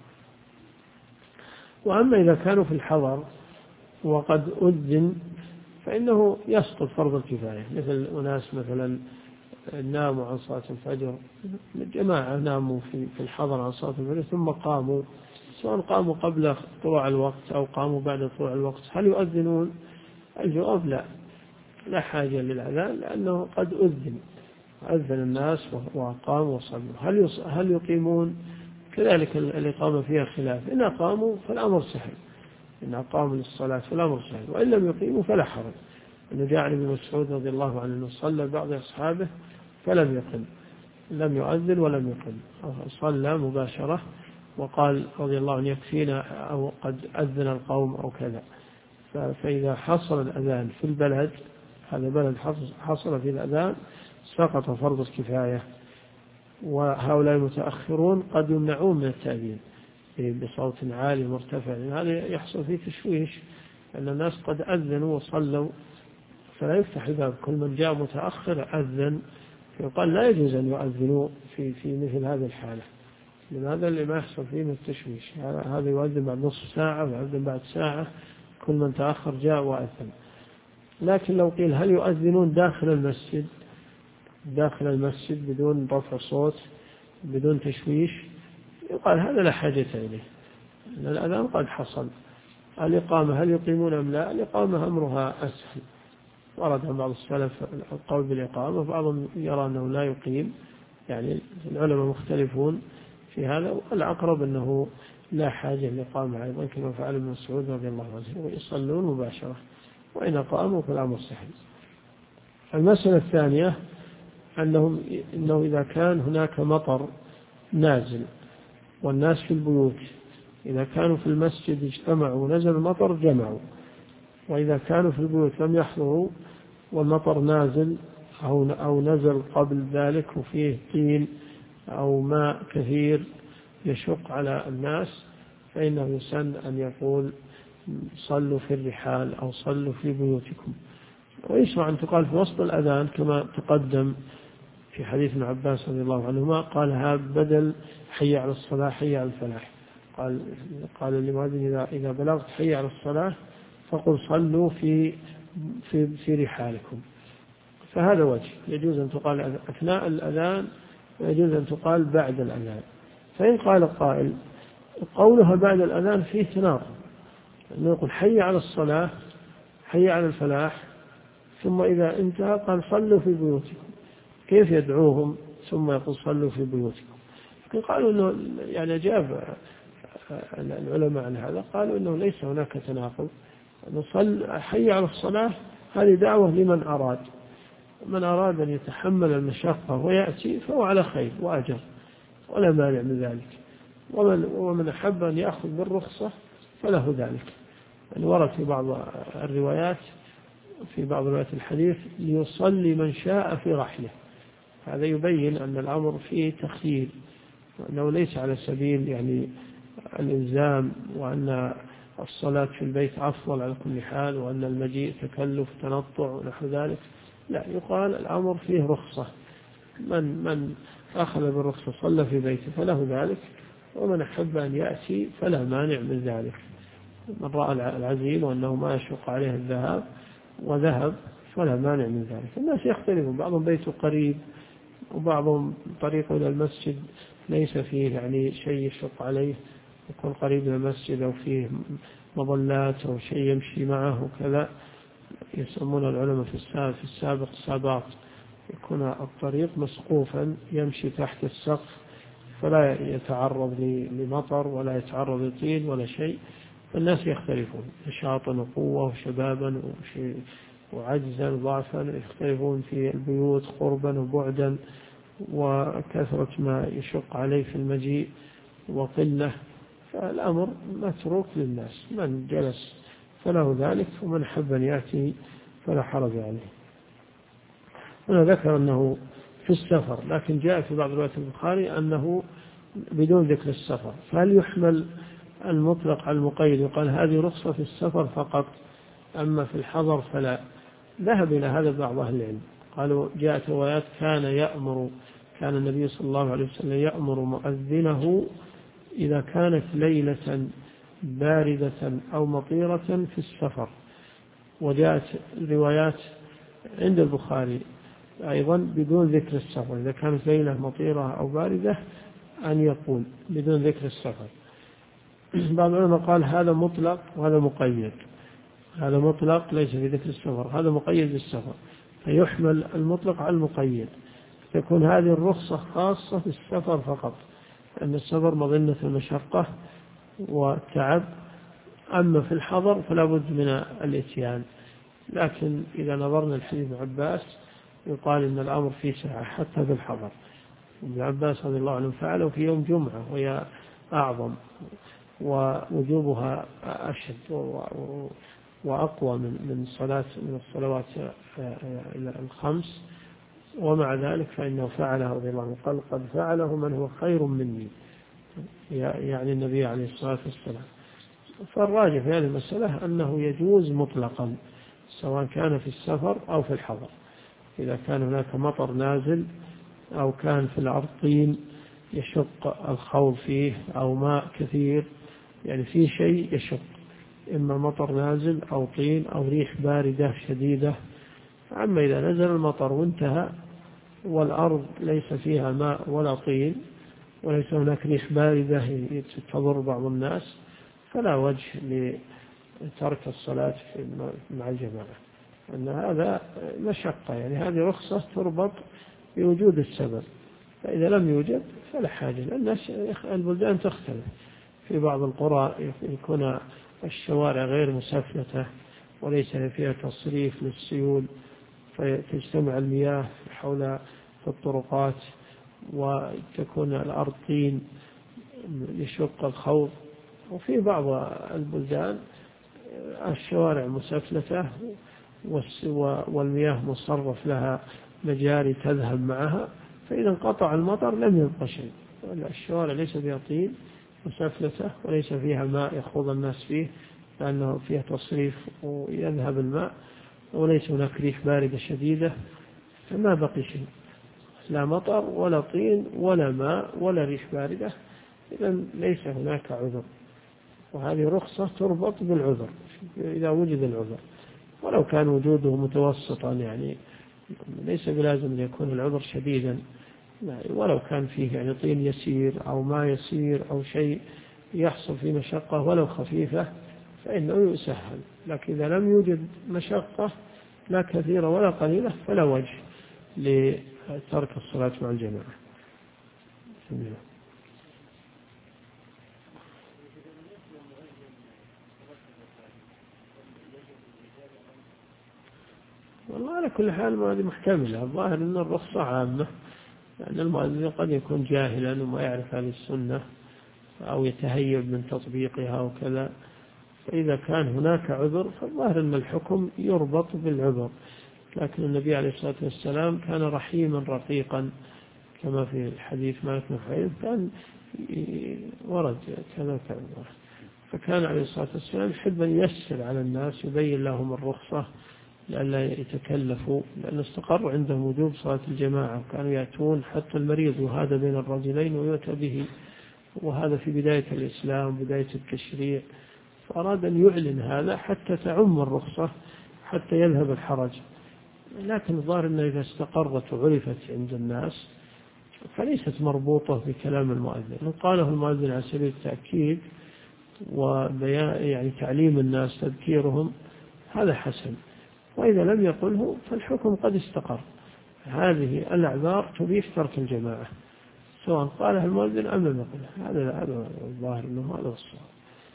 وأما إذا كانوا في الحضر وقد أذن فإنه يسقط فرض الكفاية، مثل أناس مثلا ناموا عن صلاة الفجر، جماعة ناموا في الحضر عن صلاة الفجر ثم قاموا، سواء قاموا قبل طلوع الوقت أو قاموا بعد طلوع الوقت، هل يؤذنون؟ الجواب لا حاجة للأذان، لأنه قد أذن الناس وقاموا وصلوا. هل يقيمون؟ كذلك الإقامة فيها خلاف، إن أقاموا فالأمر سهل، إن أقاموا للصلاة فالأمر سهل، وإن لم يقيموا فلا حرج. أنه جاء عن ابن مسعود رضي الله عنه أنه صلى بعض أصحابه فلم يقم، لم يؤذن ولم يقم، صلى مباشرة وقال رضي الله عنه يكفينا أو قد أذن القوم أو كذا. فإذا حصل الأذان في البلد، هذا بلد حصل في الأذان، سقط فرض الكفاية. وهؤلاء المتأخرون قد يمنعون من التأذين بصوت عالي مرتفع، هذا يحصل فيه تشويش، أن الناس قد أذنوا وصلوا فلا يفتح الباب. كل من جاء متأخر أذن، فيقال لا يجوز أن يؤذنوا في مثل هذه الحالة، لماذا؟ اللي ما يحصل فيه من التشويش. هذا يؤذن بعد نصف ساعة ويؤذن بعد ساعة، كل من تأخر جاء وأذن. لكن لو قيل هل يؤذنون داخل المسجد بدون رفع صوت بدون تشويش، يقال هذا لا حاجة إليه، لأن الأذان قد حصل. الإقامة هل يقيمون أم لا؟ الإقامة أمرها أسهل، ورد عن بعض السلف القول بالإقامة، بعضهم يرى أنه لا يقيم، يعني العلماء مختلفون في هذا، والأقرب أنه لا حاجة للإقامة أيضا، كما فعل ابن مسعود رضي الله عنه، ويصلون مباشرة، وإن قاموا فالأمر سهل. المسألة الثانية إنه إذا كان هناك مطر نازل والناس في البيوت، إذا كانوا في المسجد اجتمعوا ونزل المطر جمعوا، وإذا كانوا في البيوت لم يحضروا والمطر نازل أو نزل قبل ذلك وفيه طين أو ماء كثير يشق على الناس، فإنه يسن أن يقول صلوا في الرحال أو صلوا في بيوتكم. ويشرع أن تقال في وسط الأذان كما تقدم في حديث ابن عباس رضي الله عنهما، قالها بدل حي على الصلاة حي على الفلاح، قال للمؤذن إذا بلغت حي على الصلاة فقل صلوا في رحالكم. فهذا وجه يجوز أن تقال أثناء الأذان ويجوز أن تقال بعد الأذان. فإن قال قائل قولها بعد الأذان فيه تناقض، أنه يقول حي على الصلاة حي على الفلاح ثم إذا انتهى قال صلوا في بيوتكم، كيف يدعوهم ثم يقول صلوا في بيوتكم؟ قالوا أنه يعني أجاب العلماء عن هذا، قالوا أنه ليس هناك تناقض، حي على الصلاة هذه دعوة لمن أراد، من أراد أن يتحمل المشقة ويأتي فهو على خير وأجر ولا مانع من ذلك، ومن أحب أن يأخذ بالرخصة فله ذلك. يعني ورد في بعض الروايات في بعض روايات الحديث ليصلي من شاء في رحله، هذا يبين أن الأمر فيه تخيير، وأنه ليس على سبيل يعني الإلزام، وأن الصلاة في البيت أفضل على كل حال، وأن المجيء تكلف تنطع ونحو ذلك، لا، يقال الأمر فيه رخصة، من أخذ بالرخصة صلى في بيته فله ذلك، ومن أحب أن يأتي فلا مانع من ذلك. من رأى العزيم وأنه ما يشق عليه الذهاب وذهب فلا مانع من ذلك. الناس يختلفون، بعضهم بيته قريب وبعضهم طريقه إلى المسجد ليس فيه يعني شيء يشق عليه، يكون قريب من المسجد أو فيه مظلات أو شيء يمشي معه وكذا، يسمون العلماء في السابق سابات، يكون الطريق مسقوفا يمشي تحت السقف فلا يتعرض لمطر ولا يتعرض لطين ولا شيء. فالناس يختلفون نشاطا وقوة وشبابا وعجزا وضعفا، يختلفون في البيوت قربا وبعدا وكثرة ما يشق عليه في المجيء وقلة، فالأمر متروك للناس، من جلس فله ذلك ومن حب أن يأتي فلا حرج عليه. هنا ذكر أنه في السفر، لكن جاء في بعض روايات البخاري أنه بدون ذكر السفر، فهل يحمل المطلق على المقيد وقال هذه رخصة في السفر فقط أما في الحضر فلا؟ ذهب إلى هذا بعض أهل العلم، قالوا جاءت روايات كان النبي صلى الله عليه وسلم يأمر مؤذنه إذا كانت ليلة باردة أو مطيرة في السفر، وجاءت روايات عند البخاري أيضا بدون ذكر السفر، إذا كانت ليلة مطيرة أو باردة أن يقول بدون ذكر السفر. بعض العلماء قال هذا مطلق وهذا مقيد، هذا مطلق ليس في ذكر السفر، هذا مقيد بالسفر، فيحمل المطلق على المقيد، تكون هذه الرخصة خاصة في السفر فقط، أن السفر مظنة المشقة والتعب، أما في الحضر فلا بد من الإتيان. لكن إذا نظرنا الحديث ابن عباس يقال إن الأمر فيه سعة حتى في الحضر، ابن عباس رضي الله عنه فعله في يوم جمعة وهي أعظم ووجوبها أشد وأقوى من الصلوات الخمس، ومع ذلك فإنه فعله رضي الله عنه، قال قد فعله من هو خير مني، يعني النبي عليه الصلاة والسلام. فالراجح في هذه المسألة أنه يجوز مطلقا سواء كان في السفر أو في الحضر، إذا كان هناك مطر نازل أو كان في الأرض طين يشق الخوض فيه أو ماء كثير، يعني في شيء يشق، إما مطر نازل أو طين أو ريح باردة شديدة. أما إذا نزل المطر وانتهى والأرض ليس فيها ماء ولا طين وليس هناك ريح باردة تضر بعض الناس، فلا وجه لترك الصلاة مع الجماعة، أن هذا مشقة، يعني هذه رخصة تربط بوجود السبب، فإذا لم يوجد فلا حاجة، لأن البلدان تختلف. في بعض القرى يكون الشوارع غير مسفلتة وليس فيها تصريف للسيول، فتجتمع المياه حول الطرقات وتكون الأرض طين يشق الخوض. وفي بعض البلدان الشوارع مسفلتة والمياه مصرف لها مجاري تذهب معها، فإذا انقطع المطر لم يبقى شيء، الشوارع ليس فيها طين مسفلتة وليس فيها ماء يخوض الناس فيه لأنه فيها تصريف ويذهب الماء، وليس هناك ريح باردة شديدة، فما بقي شيء، لا مطر ولا طين ولا ماء ولا ريح باردة، إذا ليس هناك عذر. وهذه رخصة تربط بالعذر إذا وجد العذر، ولو كان وجوده متوسطا، يعني ليس بلازم أن يكون العذر شديدا، ولو كان فيه يعني طين يسير أو ماء يسير أو شيء يحصل في مشقة ولو خفيفة فإنه يسهل. لكن إذا لم يوجد مشقة لا كثيرة ولا قليلة فلا وجه لترك الصلاة مع الجماعة. والله على كل حال ما هذه محتملة، الظاهر أن الرخصة عامة، لأن المؤذن قد يكون جاهلا وما يعرف هذه السنة أو يتهيب من تطبيقها وكذا، فإذا كان هناك عذر فالظاهر أن الحكم يربط بالعذر. لكن النبي عليه الصلاة والسلام كان رحيما رقيقا كما في الحديث مالك بن حويرث، كان ورد كذا، فكان عليه الصلاة والسلام يحب أن ييسر على الناس، يبين لهم الرخصة لئلا يتكلفوا، لأن استقر عندهم وجوب صلاة الجماعة، كانوا يأتون حتى المريض وهذا بين الرجلين ويؤتى به، وهذا في بداية الإسلام بداية التشريع، فأراد أن يعلن هذا حتى تعم الرخصة حتى يذهب الحرج. لكن الظاهر أنه إذا استقرت وعرفت عند الناس فليست مربوطة بكلام المؤذن، قاله المؤذن على سبيل التأكيد وبيان يعني تعليم الناس تذكيرهم، هذا حسن، وإذا لم يقله فالحكم قد استقر. هذه الأعذار تبيح ترك الجماعة سواء قالها المؤذن أم لم يقله، هذا الظاهر أنه هذا الصواب.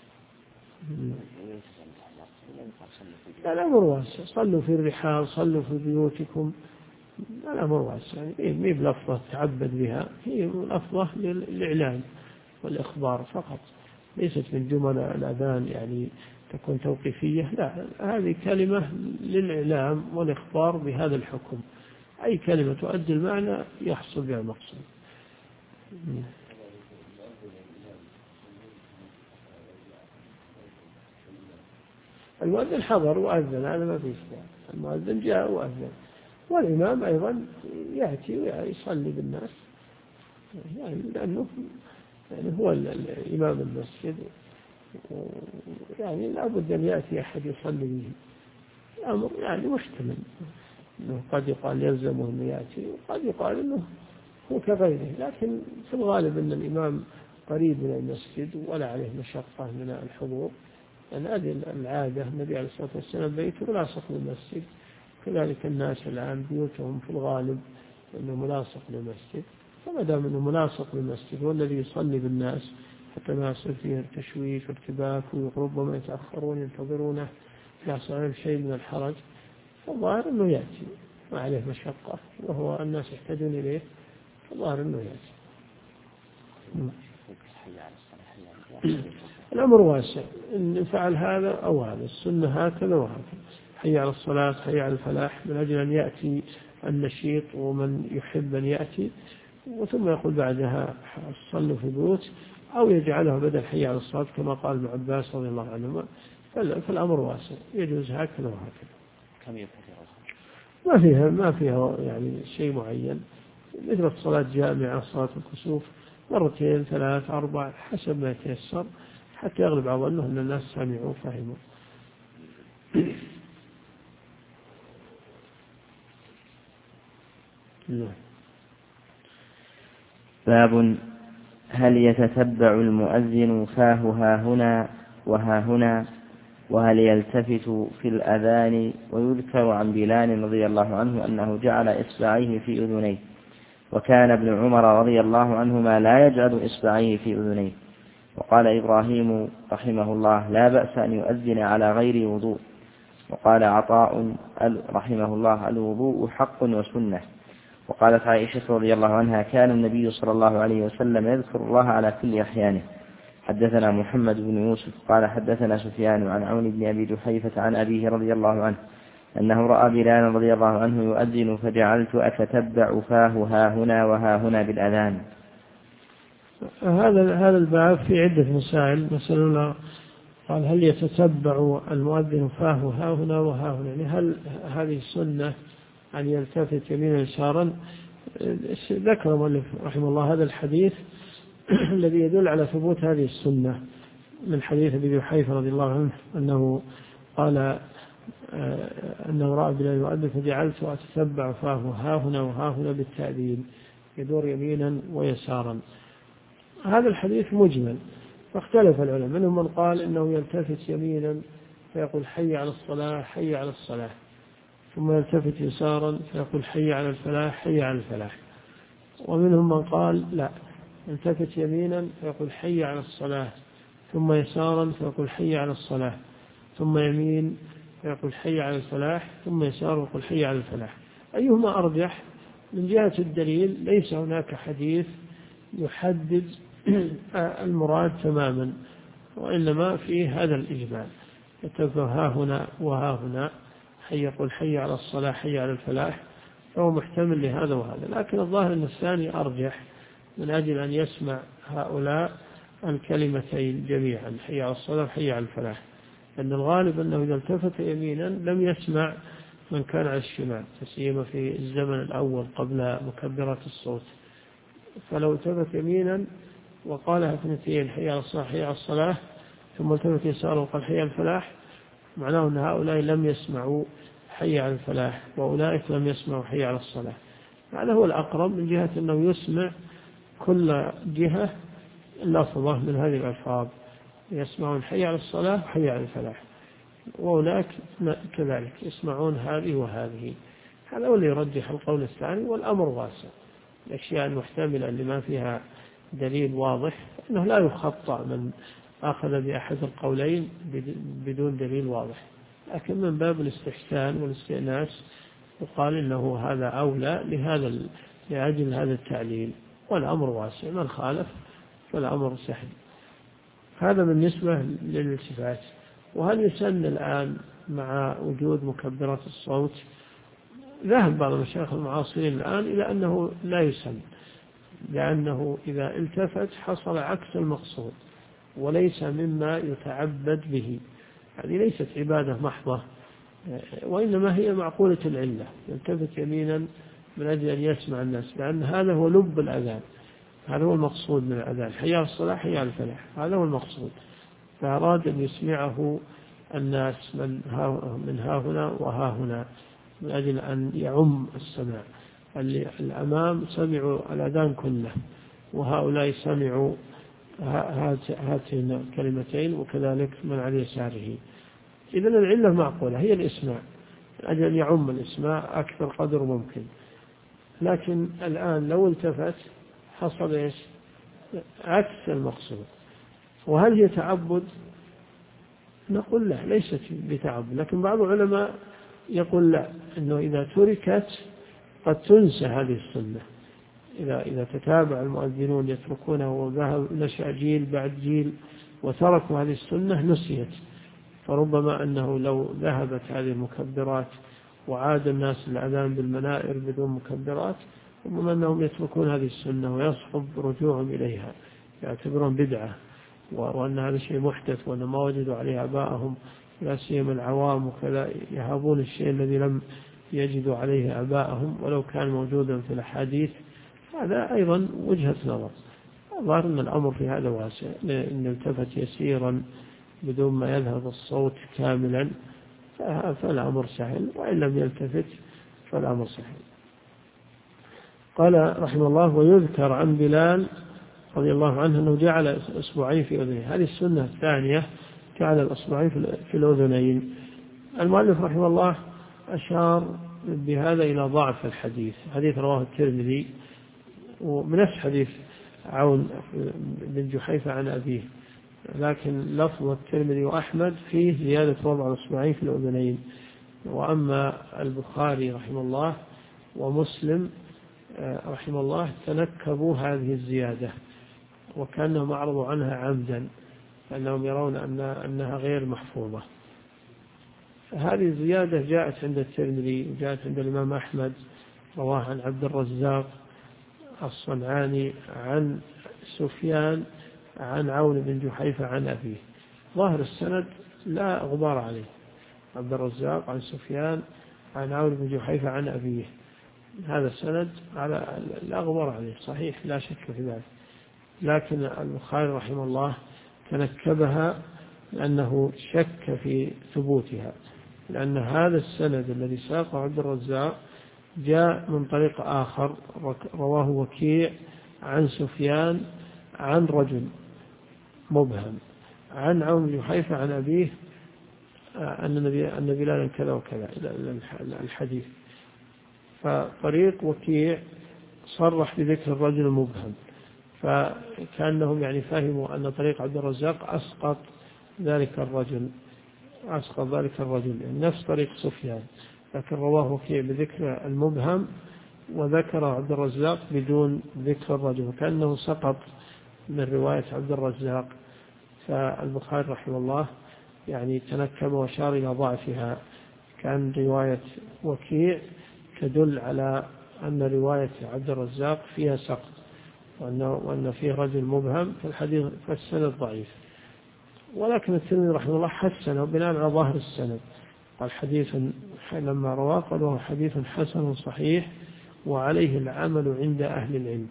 الأمر واسع، صلوا في الرحال، صلوا في بيوتكم، الأمر واسع، يعني مي بلفظة تعبد بها، هي لفظة للإعلان والإخبار فقط، ليست من جمل الأذان يعني تكون توقيفية، لا، هذه كلمة للإعلام والإخبار بهذا الحكم، أي كلمة تؤدي المعنى يحصل بها المقصود. المؤذن حضر وأذن، هذا ما فيه إشكال، المؤذن جاء وأذن، والإمام أيضا يأتي ويصلي بالناس، يعني لأنه يعني هو الإمام المسجد، يعني لابد أن يأتي أحد يصلي به، الأمر يعني محتمل، أنه قد يقال يلزمه أنه يأتي وقد يقال أنه هو كغيره، لكن في الغالب أن الإمام قريب من المسجد ولا عليه مشقة من الحضور، لأن هذه العادة، النبي عليه الصلاة والسلام بيته ملاصق للمسجد، كذلك الناس الآن بيوتهم في الغالب أنه ملاصق للمسجد، فما دام أنه ملاصق للمسجد والذي يصلي بالناس حتى ما يصير فيه تشويش وارتباك وربما يتأخرون ينتظرونه يحصل عليهم شيء من الحرج، فالظاهر أنه يأتي ما عليه مشقة وهو الناس يحتاجون إليه، فالظاهر أنه يأتي. الأمر واسع، إن فعل هذا أو هذا، السنة هكذا وهكذا، حي على الصلاة حي على الفلاح، من أجل أن يأتي النشيط ومن يحب أن يأتي، وثم يقول بعدها صلوا في بيوت، أو يجعله بدل حي على الصلاة كما قال ابن عباس رضي الله عنهما. فالأمر واسع، يجوز هكذا وهكذا. ما فيها يعني شيء معين، مثل الصلاة جامعة، صلاة الكسوف، 2 3 4 حسب ما يتيسر، حتى يغلب على ظنه أن الناس سمعوا وفهموا. باب هل يتتبع المؤذن فاه ها هنا وها هنا، وهل يلتفت في الأذان؟ ويذكر عن بلال رضي الله عنه أنه جعل إصبعيه في أذنيه، وكان ابن عمر رضي الله عنهما لا يجعل إصبعيه في أذنيه. وقال إبراهيم رحمه الله لا بأس أن يؤذن على غير وضوء. وقال عطاء رحمه الله الوضوء حق وسنة. وقالت عائشة رضي الله عنها كان النبي صلى الله عليه وسلم يذكر الله على كل أحيانه. حدثنا محمد بن يوسف قال حدثنا سفيان عن عون بن أبي جحيفة عن أبيه رضي الله عنه أنه رأى بلال رضي الله عنه يؤذن فجعلت أتتبع فاه ها هنا وها هنا بالأذان. هذا الباب في عدة مسائل. مسألة قال هل يتتبع المؤذن فاه ها هنا وها هنا، يعني هل هذه السنة أن يلتفت يمينا يسارا؟ ذكر المؤلف رحمه الله هذا الحديث الذي يدل على ثبوت هذه السنة من حديث أبي جحيفة رضي الله عنه أنه قال أنه رأى بلال يؤذن فجعلت أتتبع فاه ها هنا وها هنا بالتأذين، يدور يمينا ويسارا. هذا الحديث مجمل، فاختلف العلماء، منهم من قال إنه يلتفت يمينا فيقول حي على الصلاة حي على الصلاة، ثم يلتفت يسارا فيقول حي على الفلاح حي على الفلاح. ومنهم من قال لا، يلتفت يمينا فيقول حي على الصلاة، ثم يسارا فيقول حي على الصلاة، ثم يمين فيقول حي على الفلاح، ثم يسار ويقول حي على الفلاح. أيهما أرجح؟ من جهة الدليل ليس هناك حديث يحدد المراد تماما، وإنما فيه هذا الإجمال، يتبع ها هنا وها هنا، حي يقول حي على الصلاة حي على الفلاح، فهو محتمل لهذا وهذا. لكن الظاهر أن الثاني أرجح من أجل أن يسمع هؤلاء الكلمتين جميعا، حي على الصلاة حي على الفلاح، لأن الغالب أنه إذا التفت يمينا لم يسمع من كان على الشمال، تسيما في الزمن الأول قبل مكبرات الصوت. فلو التفت يمينا وقالها اثنتين حي على الصلاة حي على الصلاة، ثم التفت يسارا وقال حي على الفلاح، معناه أن هؤلاء لم يسمعوا حي على الفلاح وأولئك لم يسمعوا حي على الصلاة. هذا هو الأقرب من جهة أنه يسمع كل جهة لفظة من هذه الألفاظ، يسمعون حي على الصلاة وحي على الفلاح، وأولئك كذلك يسمعون هذه وهذه. هذا هو اللي يرجح القول الثاني، والأمر واسع. الأشياء المحتملة اللي ما فيها دليل واضح أنه لا يخطأ من أخذ بأحد القولين بدون دليل واضح، لكن من باب الاستحسان والاستئناس يقال إنه هذا أولى لأجل هذا التعليل، والأمر واسع، من خالف فالأمر سهل. هذا بالنسبة للالتفات. وهل يسن الآن مع وجود مكبرات الصوت؟ ذهب بعض المشايخ المعاصرين الآن إلى أنه لا يسن، لأنه إذا التفت حصل عكس المقصود وليس مما يتعبد به. هذه ليست عبادة محضة، وإنما هي معقولة العلة، يلتفت يمينا من أجل أن يسمع الناس، لأن هذا هو لب الأذان، هذا هو المقصود من الأذان، حي على الصلاة حي على الفلاح، هذا هو المقصود. فأراد أن يسمعه الناس من ها هنا وها هنا، من أجل أن يعم السماع. اللي الأمام سمعوا الأذان كله، وهؤلاء سمعوا هاتين الكلمتين، وكذلك من على يساره. إذن العلة معقولة هي الإسماع، من أجل أن يعم الإسماع أكثر قدر ممكن. لكن الآن لو التفت حصل إيش؟ عكس المقصود. وهل هي تعبد؟ نقول لا، ليست بتعبد، لكن بعض العلماء يقول لا، أنه إذا تركت قد تنسى هذه السنة، إذا تتابع المؤذنون يتركونه وذهب نشأ جيل بعد جيل وتركوا هذه السنة نسيت. فربما أنه لو ذهبت هذه المكبرات وعاد الناس الأذان بالمنائر بدون مكبرات، ربما أنهم يتركون هذه السنة ويصعب رجوعهم إليها، يعتبرون بدعة وأن هذا شيء محدث وأن ما وجدوا عليه آباءهم، لا سيما العوام وكذا يهابون الشيء الذي لم يجدوا عليه آباءهم ولو كان موجودا في الأحاديث. هذا أيضا وجهة نظر. ظاهر أن الأمر في هذا واسع، إن التفت يسيرا بدون ما يذهب الصوت كاملا فالأمر سهل، وإن لم يلتفت فالأمر سهل. قال رحمه الله: ويذكر عن بلال رضي الله عنه أنه جعل إصبعين في أذنيه. هذه السنة الثانية، جعل الإصبعين في الأذنين. المؤلف رحمه الله أشار بهذا إلى ضعف الحديث. حديث رواه الترمذي وبنفس حديث عون بن جحيفة عن أبيه، لكن لفظ الترمذي وأحمد فيه زيادة وضع الإصبعين في الأذنين. وأما البخاري رحمه الله ومسلم رحمه الله تنكبوا هذه الزيادة وكأنهم أعرضوا عنها عمدا، لأنهم يرون أنها غير محفوظة. هذه الزيادة جاءت عند الترمذي وجاءت عند الإمام أحمد، رواه عن عبد الرزاق الصنعاني عن سفيان عن عون بن جحيفة عن أبيه. ظاهر السند لا غبار عليه، عبد الرزاق عن سفيان عن عون بن جحيفة عن أبيه، هذا السند لا غبار عليه، صحيح لا شك في ذلك. لكن البخاري رحمه الله تنكبها لأنه شك في ثبوتها، لأن هذا السند الذي ساقه عبد الرزاق جاء من طريق آخر رواه وكيع عن سفيان عن رجل مبهم عن عون بن جحيفة عن أبيه أن بلالا كذا وكذا الحديث. فطريق وكيع صرح بذكر الرجل المبهم، فكأنهم يعني فهموا أن طريق عبد الرزاق أسقط ذلك الرجل يعني نفس طريق سفيان، لكن رواه وكيع بذكر المبهم وذكر عبد الرزاق بدون ذكر الرجل، كأنه سقط من رواية عبد الرزاق. فالبخاري رحمه الله يعني تنكب وشار إلى ضعفها، كان رواية وكيع تدل على أن رواية عبد الرزاق فيها سقط وأن فيه رجل مبهم فالسند ضعيف. ولكن الترمذي رحمه الله حسنه بناء على ظاهر السند، قال حديث لما رواه قال وهو حديث حسن صحيح وعليه العمل عند أهل العلم،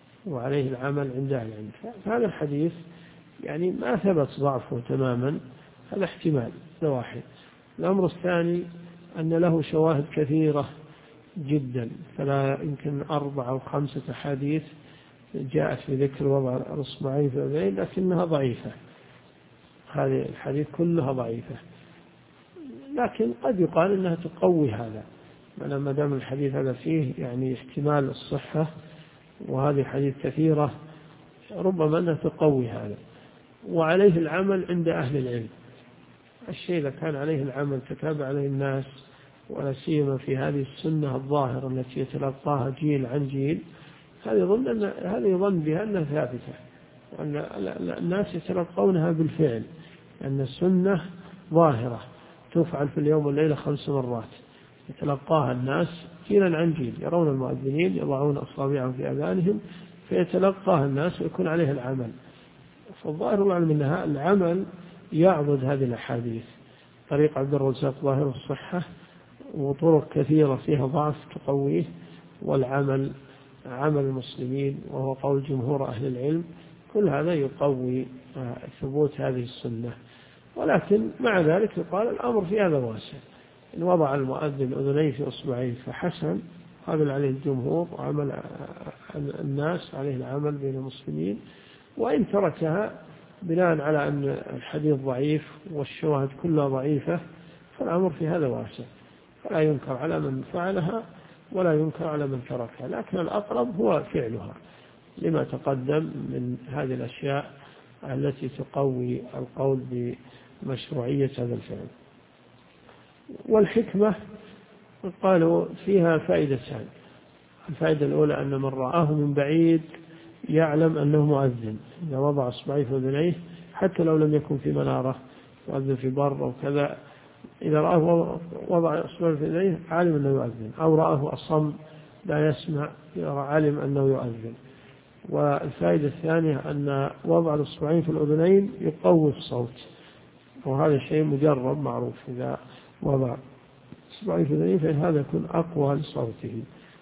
فهذا الحديث يعني ما ثبت ضعفه تماما، هذا احتمال، هذا واحد. الأمر الثاني أن له شواهد كثيرة جدا، فلا يمكن 4 أو 5 أحاديث جاءت في ذكر وضع الإصبعين في الأذنين لكنها ضعيفة، هذه الحديث كلها ضعيفة. لكن قد يقال أنها تقوي هذا، ما دام الحديث هذا فيه يعني احتمال الصحة وهذه الحديث كثيرة، ربما أنها تقوي هذا. وعليه العمل عند أهل العلم، الشيء إذا كان عليه العمل تتابع عليه الناس، ولا سيما في هذه السنة الظاهرة التي يتلقاها جيل عن جيل، هذا يظن بها أنها ثابتة، وأن الناس يتلقونها بالفعل، أن السنة ظاهرة تفعل في اليوم والليلة 5 مرات يتلقاها الناس جيلا عن جيل، يرون المؤذنين يضعون أصابعهم في أذانهم فيتلقاها الناس ويكون عليه العمل. فالظاهر العلم أنها العمل يعضد هذه الأحاديث. طريق عبد الرزاق ظاهر الصحة وطرق كثيرة فيها ضعف تقويه، والعمل عمل المسلمين وهو قول جمهور أهل العلم، كل هذا يقوي ثبوت هذه السنة. ولكن مع ذلك يقال الأمر في هذا واسع، إن وضع المؤذن أذنيه في أصبعين فحسن، هذا عليه الجمهور وعمل الناس عليه العمل بين المسلمين، وإن تركها بناء على أن الحديث ضعيف والشواهد كلها ضعيفة فالأمر في هذا واسع، فلا ينكر على من فعلها ولا ينكر على من تركها، لكن الأقرب هو فعلها لما تقدم من هذه الأشياء التي تقوي القول بمشروعية هذا الفعل. والحكمة قالوا فيها فائدتان: الفائدة الأولى أن من رآه من بعيد يعلم أنه مؤذن، إذا وضع إصبعيه في أذنيه حتى لو لم يكن في منارة يؤذن في بر أو كذا، إذا رآه وضع إصبعيه في أذنيه علم أنه يؤذن، أو رآه أصم لا يسمع علم أنه يؤذن. والفائدة الثانية أن وضع الإصبعين في الأذنين يقوي الصوت، وهذا شيء مجرب معروف، إذا وضع إصبعيه في الأذنين فإن هذا يكون أقوى لصوته.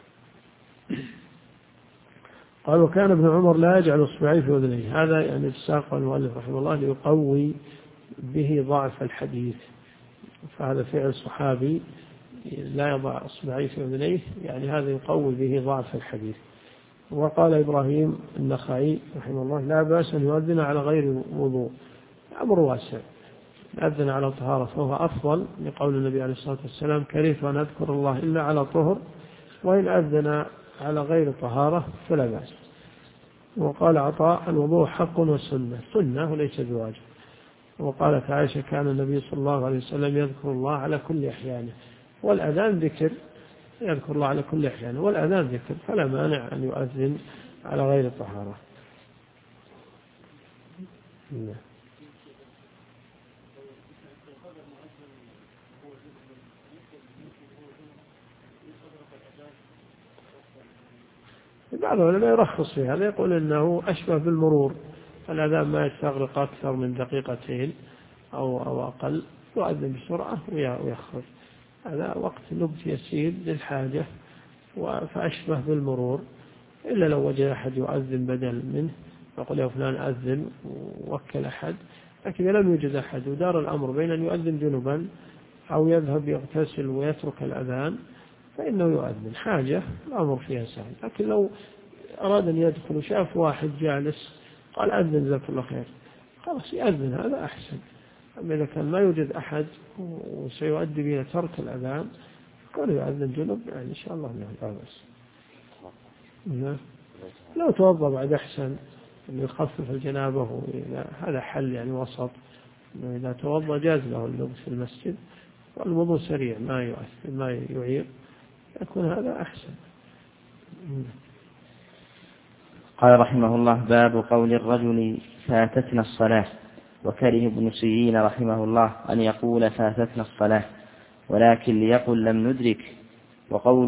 قال وكان ابن عمر لا يجعل إصبعيه في أذنيه، هذا يعني الساق المؤلف رحمه الله ليقوي به ضعف الحديث، فهذا فعل صحابي لا يضع إصبعيه في أذنيه، يعني هذا يقوي به ضعف الحديث. وقال إبراهيم النخعي رحمه الله لا بأس أن يؤذن على غير وضوء، أمر واسع، أذن على طهارة فهو أفضل، لقول النبي عليه الصلاة والسلام كرهت أن أذكر الله إلا على طهر، وإن أذن على غير طهارة فلا بأس. وقال عطاء الوضوء حق وسنة، سنة وليس بواجب. وقالت عائشة كان النبي صلى الله عليه وسلم يذكر الله على كل أحيانه، والأذان ذكر، يذكر الله على كل أحيانه والأذان ذكر، فلا مانع أن يؤذن على غير طهارة. بعض العلماء يرخص في هذا، يقول إنه أشبه بالمرور، الأذان ما يستغرق أكثر من دقيقتين أو أقل، يؤذن بسرعة ويخرج، هذا وقت لبث يسير للحاجة، فأشبه بالمرور، إلا لو وجد أحد يؤذن بدل منه يقول يا فلان أذن ووكل أحد، لكن لم يوجد أحد ودار الأمر بين أن يؤذن جنبا أو يذهب يغتسل ويترك الأذان فإنه يؤذن، حاجة الأمر فيها سهل. لكن لو أراد أن يدخل وشاف واحد جالس قال أذن جزاك الله خير، خلاص يأذن، هذا أحسن. أما إذا كان ما يوجد أحد وسيؤدي بنا ترك الأذان قال يؤذن جنب، يعني إن شاء الله لا بأس. لو توضأ بعد أحسن أن يخفف الجنابة، هذا حل يعني وسط، إذا توضأ جاز له اللبس في المسجد والوضوء سريع ما يؤثر ما يعير، يكون هذا أحسن. قال رحمه الله باب قول الرجل فاتتنا الصلاة. وكره ابن سيرين رحمه الله أن يقول فاتتنا الصلاة، ولكن ليقل لم ندرك، وقول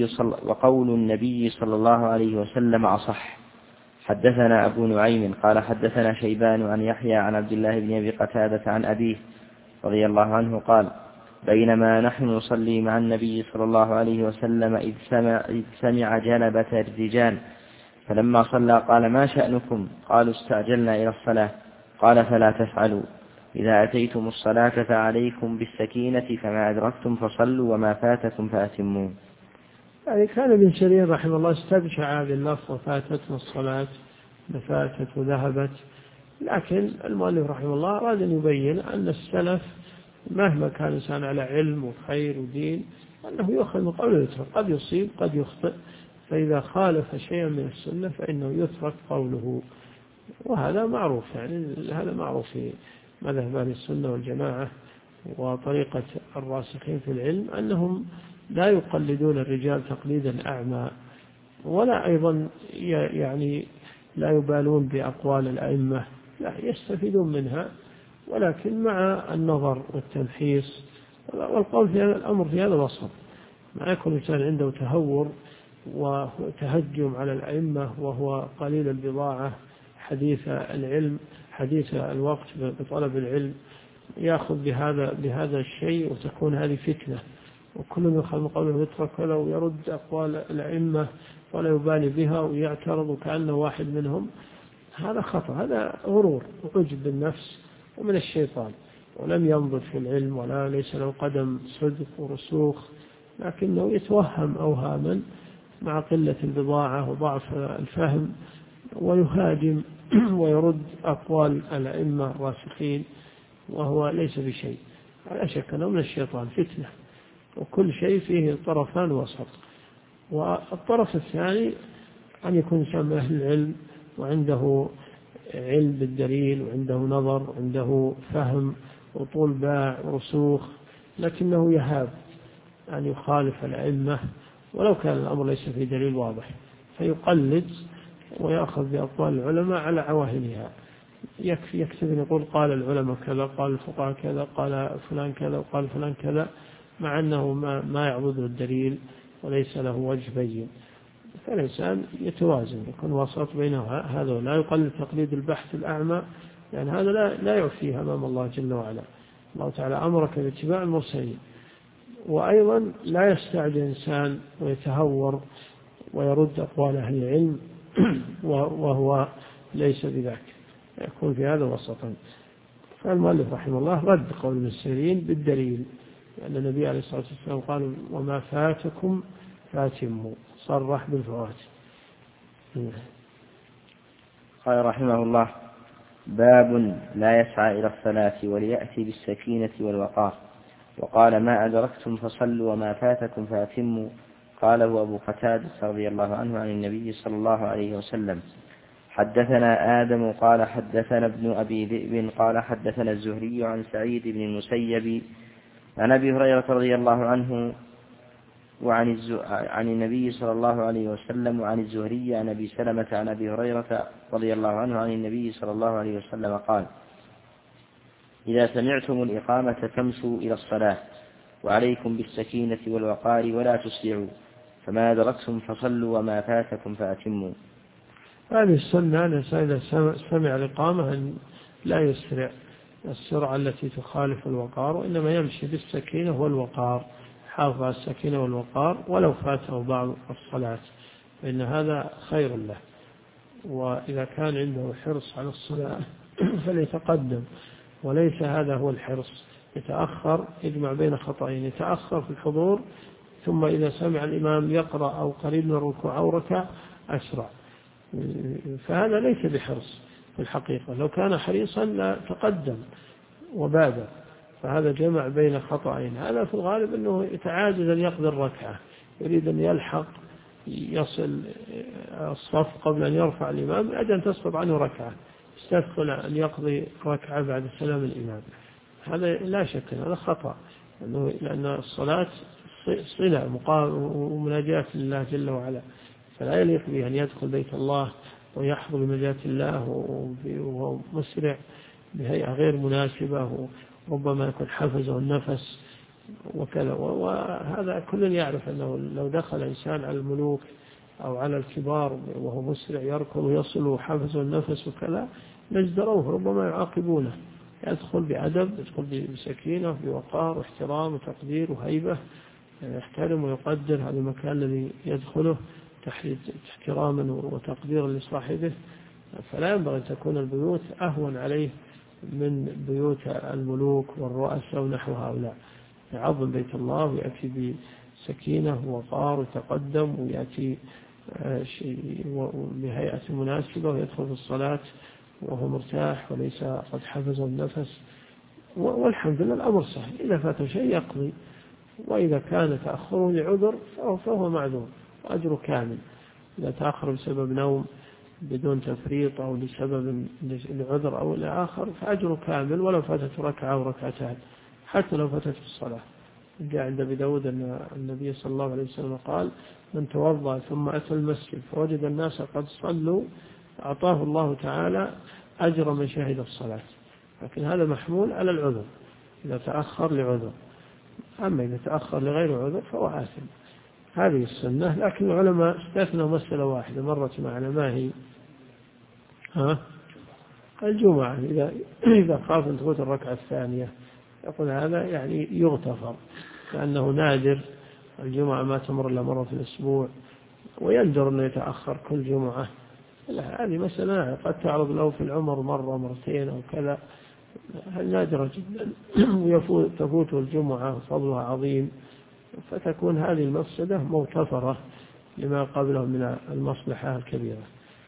النبي صلى الله عليه وسلم أصح. حدثنا أبو نعيم قال حدثنا شيبان عن يحيى عن عبد الله بن أبي قتادة عن أبيه رضي الله عنه قال بينما نحن نصلي مع النبي صلى الله عليه وسلم إذ سمع جلبة الرجال، فلما صلى قال ما شأنكم؟ قالوا استعجلنا إلى الصلاة. قال فلا تفعلوا، إذا أتيتم الصلاة فعليكم بالسكينة، فما أدركتم فصلوا وما فاتكم فأتموا. يعني كان ابن سيرين رحمه الله استبشع هذه اللفظة فاتتنا الصلاة، فاتت وذهبت، لكن المؤلف رحمه الله أراد أن يبين أن السلف مهما كان الإنسان على علم وخير ودين أنه يؤخذ من قوله يترك، قد يصيب قد يخطئ، فإذا خالف شيئا من السنة فإنه يترك قوله، وهذا معروف، يعني هذا معروف في مذهب أهل السنة والجماعة وطريقة الراسخين في العلم أنهم لا يقلدون الرجال تقليدا أعمى، ولا أيضا يعني لا يبالون بأقوال الأئمة، لا يستفيدون منها، ولكن مع النظر والتمحيص والقول في هذا الأمر في هذا الوسط، ما يكون الإنسان عنده تهور وتهجم على الأئمة وهو قليل البضاعة حديث العلم حديث الوقت بطلب العلم، يأخذ بهذا الشيء وتكون هذه فتنة، وكل من يخالف قوله يترك ولو يرد أقوال الأئمة ولا يبالي بها ويعترض كأنه واحد منهم، هذا خطأ، هذا غرور وعجب بالنفس ومن الشيطان، ولم ينضج في العلم ولا ليس له قدم صدق ورسوخ، لكنه يتوهم أوهاما مع قلة البضاعة وضعف الفهم، ويهاجم ويرد أقوال الأئمة الراسخين وهو ليس بشيء، لا شك أنه من الشيطان فتنة، وكل شيء فيه طرفان وسط. والطرف الثاني أن يكون إنسان من أهل العلم وعنده علم بالدليل وعنده نظر وعنده فهم وطول باع ورسوخ، لكنه يهاب أن يخالف الأئمة ولو كان الأمر ليس في دليل واضح، فيقلد ويأخذ بأقوال العلماء على عواهنها. يكتب أن يقول قال العلماء كذا، قال الفقهاء كذا، قال فلان كذا، وقال فلان كذا، مع أنه ما يعضده الدليل وليس له وجه بين. فالإنسان يتوازن، يكون وسط بين هذا، ولا يقلد تقليد البحث الأعمى، لأن هذا لا يعفيه أمام الله جل وعلا. الله تعالى أمرك باتباع المرسلين. وأيضا لا يستعجل الإنسان ويتهور ويرد أقوال أهل العلم وهو ليس بذاك، يكون في هذا وسطا. فالمؤلف رحمه الله رد قول ابن سيرين بالدليل، لأن النبي عليه الصلاة والسلام قال وما فاتكم فاتموا، صرح بالفوات. قال رحمه الله: باب لا يسعى إلى الصلاة وليأتي بالسكينة والوقار. وقال: ما أدركتم فصلوا وما فاتكم فأتموا. قاله أبو قتادة رضي الله عنه عن النبي صلى الله عليه وسلم. حدثنا آدم قال حدثنا ابن أبي ذئب قال حدثنا الزهري عن سعيد بن المسيب عن أبي هريرة رضي الله عنه عن النبي صلى الله عليه وسلم، وعن الزهري عن أبي سلمة عن أبي هريرة رضي الله عنه عن النبي صلى الله عليه وسلم قال: إذا سمعتم الإقامة فامشوا إلى الصلاة، وعليكم بالسكينة والوقار ولا تسرعوا، فما أدركتم فصلوا وما فاتكم فأتموا. هذه السنة إذا سمع الإقامة أن لا يسرع السرعة التي تخالف الوقار، وإنما يمشي بالسكينة والوقار، حافظ على السكينة والوقار ولو فاته بعض الصلاة، فإن هذا خير له. وإذا كان عنده حرص على الصلاة فليتقدم، وليس هذا هو الحرص، يتأخر، يجمع بين خطأين، يتأخر في الحضور، ثم إذا سمع الإمام يقرأ أو قريب من الركوع أو ركع أسرع، فهذا ليس بحرص في الحقيقة. لو كان حريصا لا تقدم وبادر، فهذا جمع بين خطأين. هذا في الغالب أنه يتعاجز أن يقضي الركعة، يريد أن يلحق يصل الصف قبل أن يرفع الإمام، أجل أن تسقط عنه ركعة، يستثقل أن يقضي ركعة بعد سلام الإمام. هذا لا شك هذا خطأ، لأن الصلاة صلة ومناجاة لله جل وعلا، فلا يليق به أن يدخل بيت الله ويحضر بمناجاة الله وهو مسرع بهيئة غير مناسبة، وربما يكون حفزه النفس وكذا. وهذا كل يعرف أنه لو دخل إنسان على الملوك أو على الكبار وهو مسرع يركض ويصل وحفزه النفس وكذا لازدروه، ربما يعاقبونه. يدخل بأدب، يدخل بسكينة بوقار واحترام وتقدير وهيبة، يحترم ويقدر هذا المكان الذي يدخله احتراما وتقديرا لصاحبه. فلا ينبغي أن تكون البيوت أهون عليه من بيوت الملوك والرؤساء ونحو هؤلاء. يعظم بيت الله ويأتي بسكينة ووقار وتقدم، ويأتي بهيئة مناسبة، ويدخل في الصلاة وهو مرتاح وليس قد حفظ النفس. والحمد لله الأمر سهل، إذا فات شيء يقضي، وإذا كان تأخره لعذر فهو معذور وأجره كامل. إذا تأخر بسبب نوم بدون تفريط أو لسبب لعذر أو لآخر فأجره كامل، ولو فاتت ركعة أو ركعتان، حتى لو فاتت في الصلاة. جاء عند أبي داود أن النبي صلى الله عليه وسلم قال: من توضأ ثم أتى المسجد فوجد الناس قد صلوا أعطاه الله تعالى أجر من شهد الصلاة. لكن هذا محمول على العذر إذا تأخر لعذر، أما إذا تأخر لغير عذر فهو آثم. هذه السنة. لكن العلماء استثنوا مسألة واحدة مرت معنا، ما هي؟ الجمعة. إذا خاف أن تفوت الركعة الثانية يقول هذا يعني يغتفر، لأنه نادر، الجمعة ما تمر إلا مرة في الأسبوع، ويندر أنه يتأخر كل جمعة. لا، هذه مسألة قد تعرض له في العمر مرة مرتين أو كذا، نادرة جدا، وتفوته الجمعة وفضلها عظيم، فتكون هذه المفسدة مغتفرة لما قبله من المصلحة الكبيرة.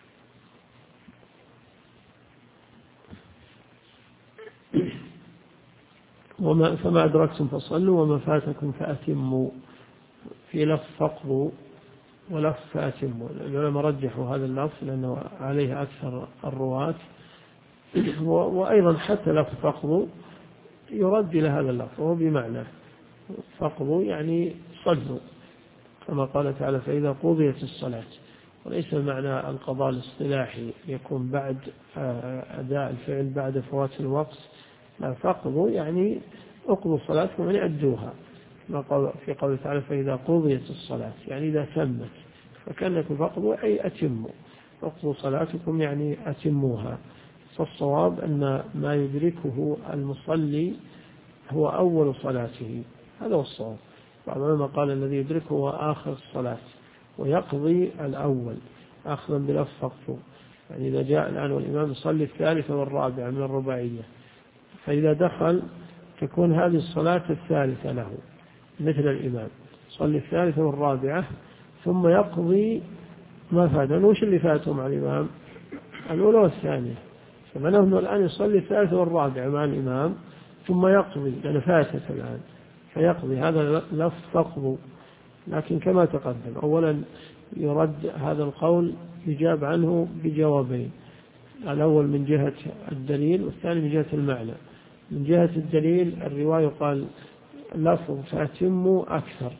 فما أدركتم فصلوا وما فاتكم فأتموا، في لفظ فقضوا ولفظ فأتموا. العلماء رجحوا هذا اللفظ لأنه عليه أكثر الرواة، وأيضا حتى لفظ فقضوا يرد إلى هذا اللفظ، وهو بمعنى فقضوا يعني صلوا، كما قال تعالى فإذا قضيت الصلاة، وليس معنى القضاء الاصطلاحي يكون بعد أداء الفعل بعد فوات الوقت، لا، فقضوا يعني اقضوا صلاتكم يعني أدوها، في قوله تعالى فإذا قضيت الصلاة يعني إذا تمت، فكأنكم فقضوا أي أتموا، اقضوا صلاتكم يعني أتموها. فالصواب أن ما يدركه المصلي هو أول صلاته، هذا هو الصواب. بعض العلماء قال الذي يدركه هو آخر الصلاة ويقضي الأول أخذا بلفظ فقط. يعني إذا جاء الآن والإمام يصلي الثالثة والرابعة من الرباعية، فإذا دخل تكون هذه الصلاة الثالثة له مثل الإمام، يصلي الثالثة والرابعة ثم يقضي ما فات. وش اللي فاته مع الإمام؟ الأولى والثانية، فمعناه أنه الآن يصلي الثالثة والرابعة مع الإمام ثم يقضي لأن فاتت الآن، فيقضي، هذا لفظ فقضوا. لكن كما تقدم أولا يرد هذا القول يجاب عنه بجوابين، الأول من جهة الدليل والثاني من جهة المعنى. من جهة الدليل الرواية قال لفظ فأتموا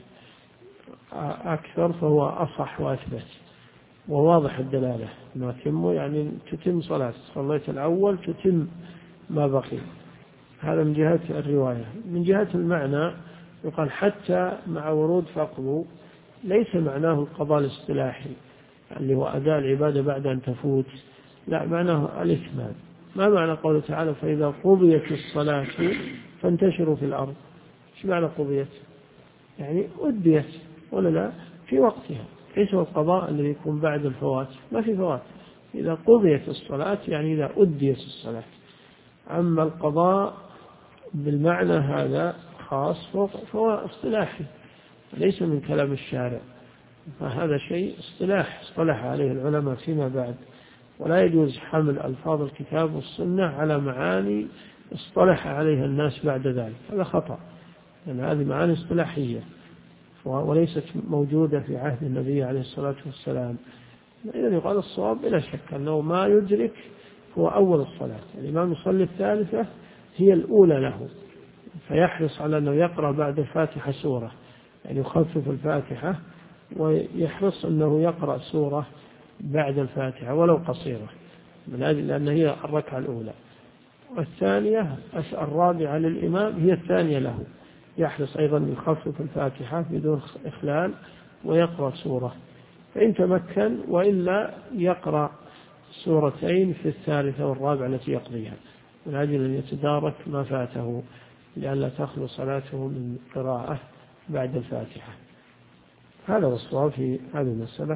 أكثر فهو أصح وأثبت وواضح الدلالة، ما أتموا يعني تتم صلاة، صليت الأول تتم ما بقي. هذا من جهة الرواية. من جهة المعنى يقال حتى مع ورود فقضوا ليس معناه القضاء الاصطلاحي اللي هو أداء العبادة بعد أن تفوت، لا، معناه الإتمام. ما معنى قوله تعالى فإذا قضيت الصلاة فانتشروا في الأرض؟ ايش معنى قضيت؟ يعني أديت ولا لا في وقتها، ليس هو القضاء الذي يكون بعد الفوات، ما في فوات. إذا قضيت الصلاة يعني إذا أديت الصلاة. أما القضاء بالمعنى هذا خاص فهو اصطلاحي ليس من كلام الشارع، فهذا شيء اصطلح عليه العلماء فيما بعد، ولا يجوز حمل ألفاظ الكتاب والسنة على معاني اصطلح عليها الناس بعد ذلك، هذا خطأ، لأن هذه معاني اصطلاحية وليست موجودة في عهد النبي عليه الصلاة والسلام. إذا يقال الصواب بلا شك أنه ما يدرك هو أول الصلاة. الإمام يصلي الثالثة هي الأولى له، فيحرص على أنه يقرأ بعد الفاتحة سورة، يعني يخفف الفاتحة ويحرص أنه يقرأ سورة بعد الفاتحة ولو قصيرة، من أجل لأن هي الركعة الأولى. والثانية الرابعة للإمام هي الثانية له، يحرص أيضا يخفف الفاتحة بدون إخلال ويقرأ سورة، فإن تمكن، وإلا يقرأ سورتين في الثالثة والرابعة التي يقضيها، من أجل أن يتدارك ما فاته لئلا تخلو صلاته من قراءة بعد الفاتحة. هذا هو الصواب في هذه المسألة.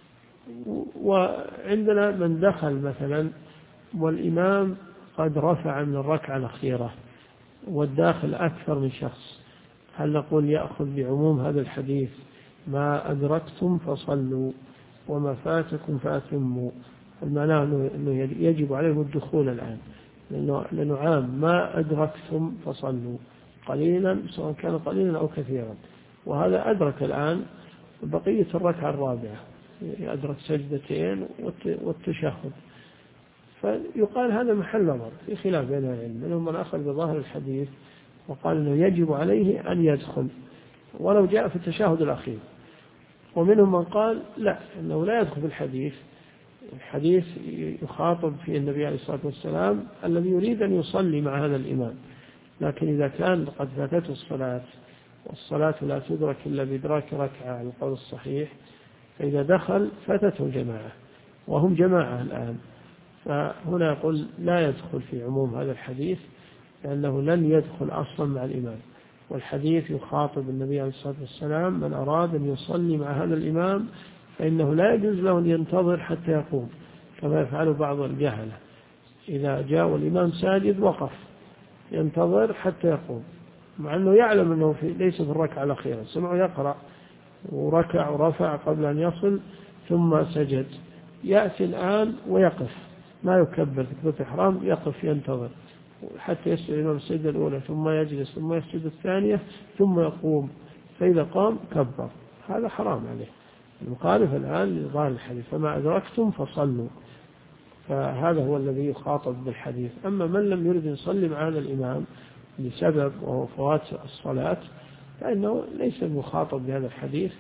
وعندنا من دخل مثلا والإمام قد رفع من الركعة الأخيرة والداخل أكثر من شخص، هل نقول يأخذ بعموم هذا الحديث ما أدركتم فصلوا وما فاتكم فأتموا؟ المعنى أنه يجب عليهم الدخول الآن، لأنه عام، ما أدركتم فصلوا، قليلا سواء كان قليلا أو كثيرا، وهذا أدرك الآن بقية الركعة الرابعة، أدرك سجدتين والتشهد، فيقال هذا محل نظر في خلاف بين العلم، منهم من أخذ بظاهر الحديث وقال أنه يجب عليه أن يدخل ولو جاء في التشهد الأخير، ومنهم من قال لا، أنه لا يدخل في الحديث يخاطب فيه النبي عليه الصلاة والسلام الذي يريد أن يصلي مع هذا الإمام، لكن إذا كان قد فاتته الصلاة والصلاة لا تدرك إلا بإدراك ركعة على القول الصحيح، فإذا دخل فاتته الجماعة وهم جماعة الآن، فهنا يقول لا يدخل في عموم هذا الحديث، لأنه لن يدخل أصلا مع الإمام، والحديث يخاطب النبي عليه الصلاة والسلام من أراد أن يصلي مع هذا الإمام فإنه لا يجوز له أن ينتظر حتى يقوم كما يفعل بعض الجهلة، إذا جاء والإمام ساجد وقف ينتظر حتى يقوم، مع أنه يعلم أنه ليس في الركعة الأخيرة، سمعه يقرأ وركع ورفع قبل أن يصل ثم سجد، يأتي الآن ويقف، ما يكبر تكبيرة الإحرام، يقف ينتظر حتى يسجد الإمام السجدة الأولى ثم يجلس ثم يسجد الثانية ثم يقوم، فإذا قام كبر، هذا حرام عليه، المخالف الآن لظاهر الحديث فما أدركتم فصلوا، فهذا هو الذي يخاطب بالحديث. أما من لم يرد يصلي مع هذا الإمام لسبب وهو فوات الصلاة فإنه ليس المخاطب بهذا الحديث،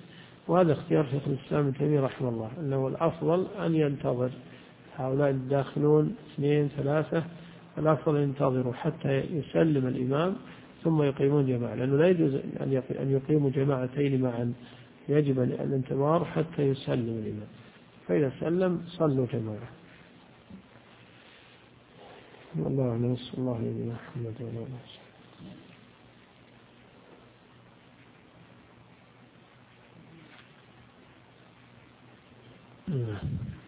وهذا اختيار شيخ الإسلام ابن تيمية رحمه الله، أنه الأفضل أن ينتظر هؤلاء الداخلون 2 3، الأفضل ينتظروا حتى يسلم الإمام ثم يقيمون جماعة، لأنه لا يجوز أن يقيموا جماعتين معا، يجب الانتظار حتى يسلم الإمام، فإذا سلم صلوا جماعة. والله أعلم. صلى الله عليه محمد وعلى آله وصحبه.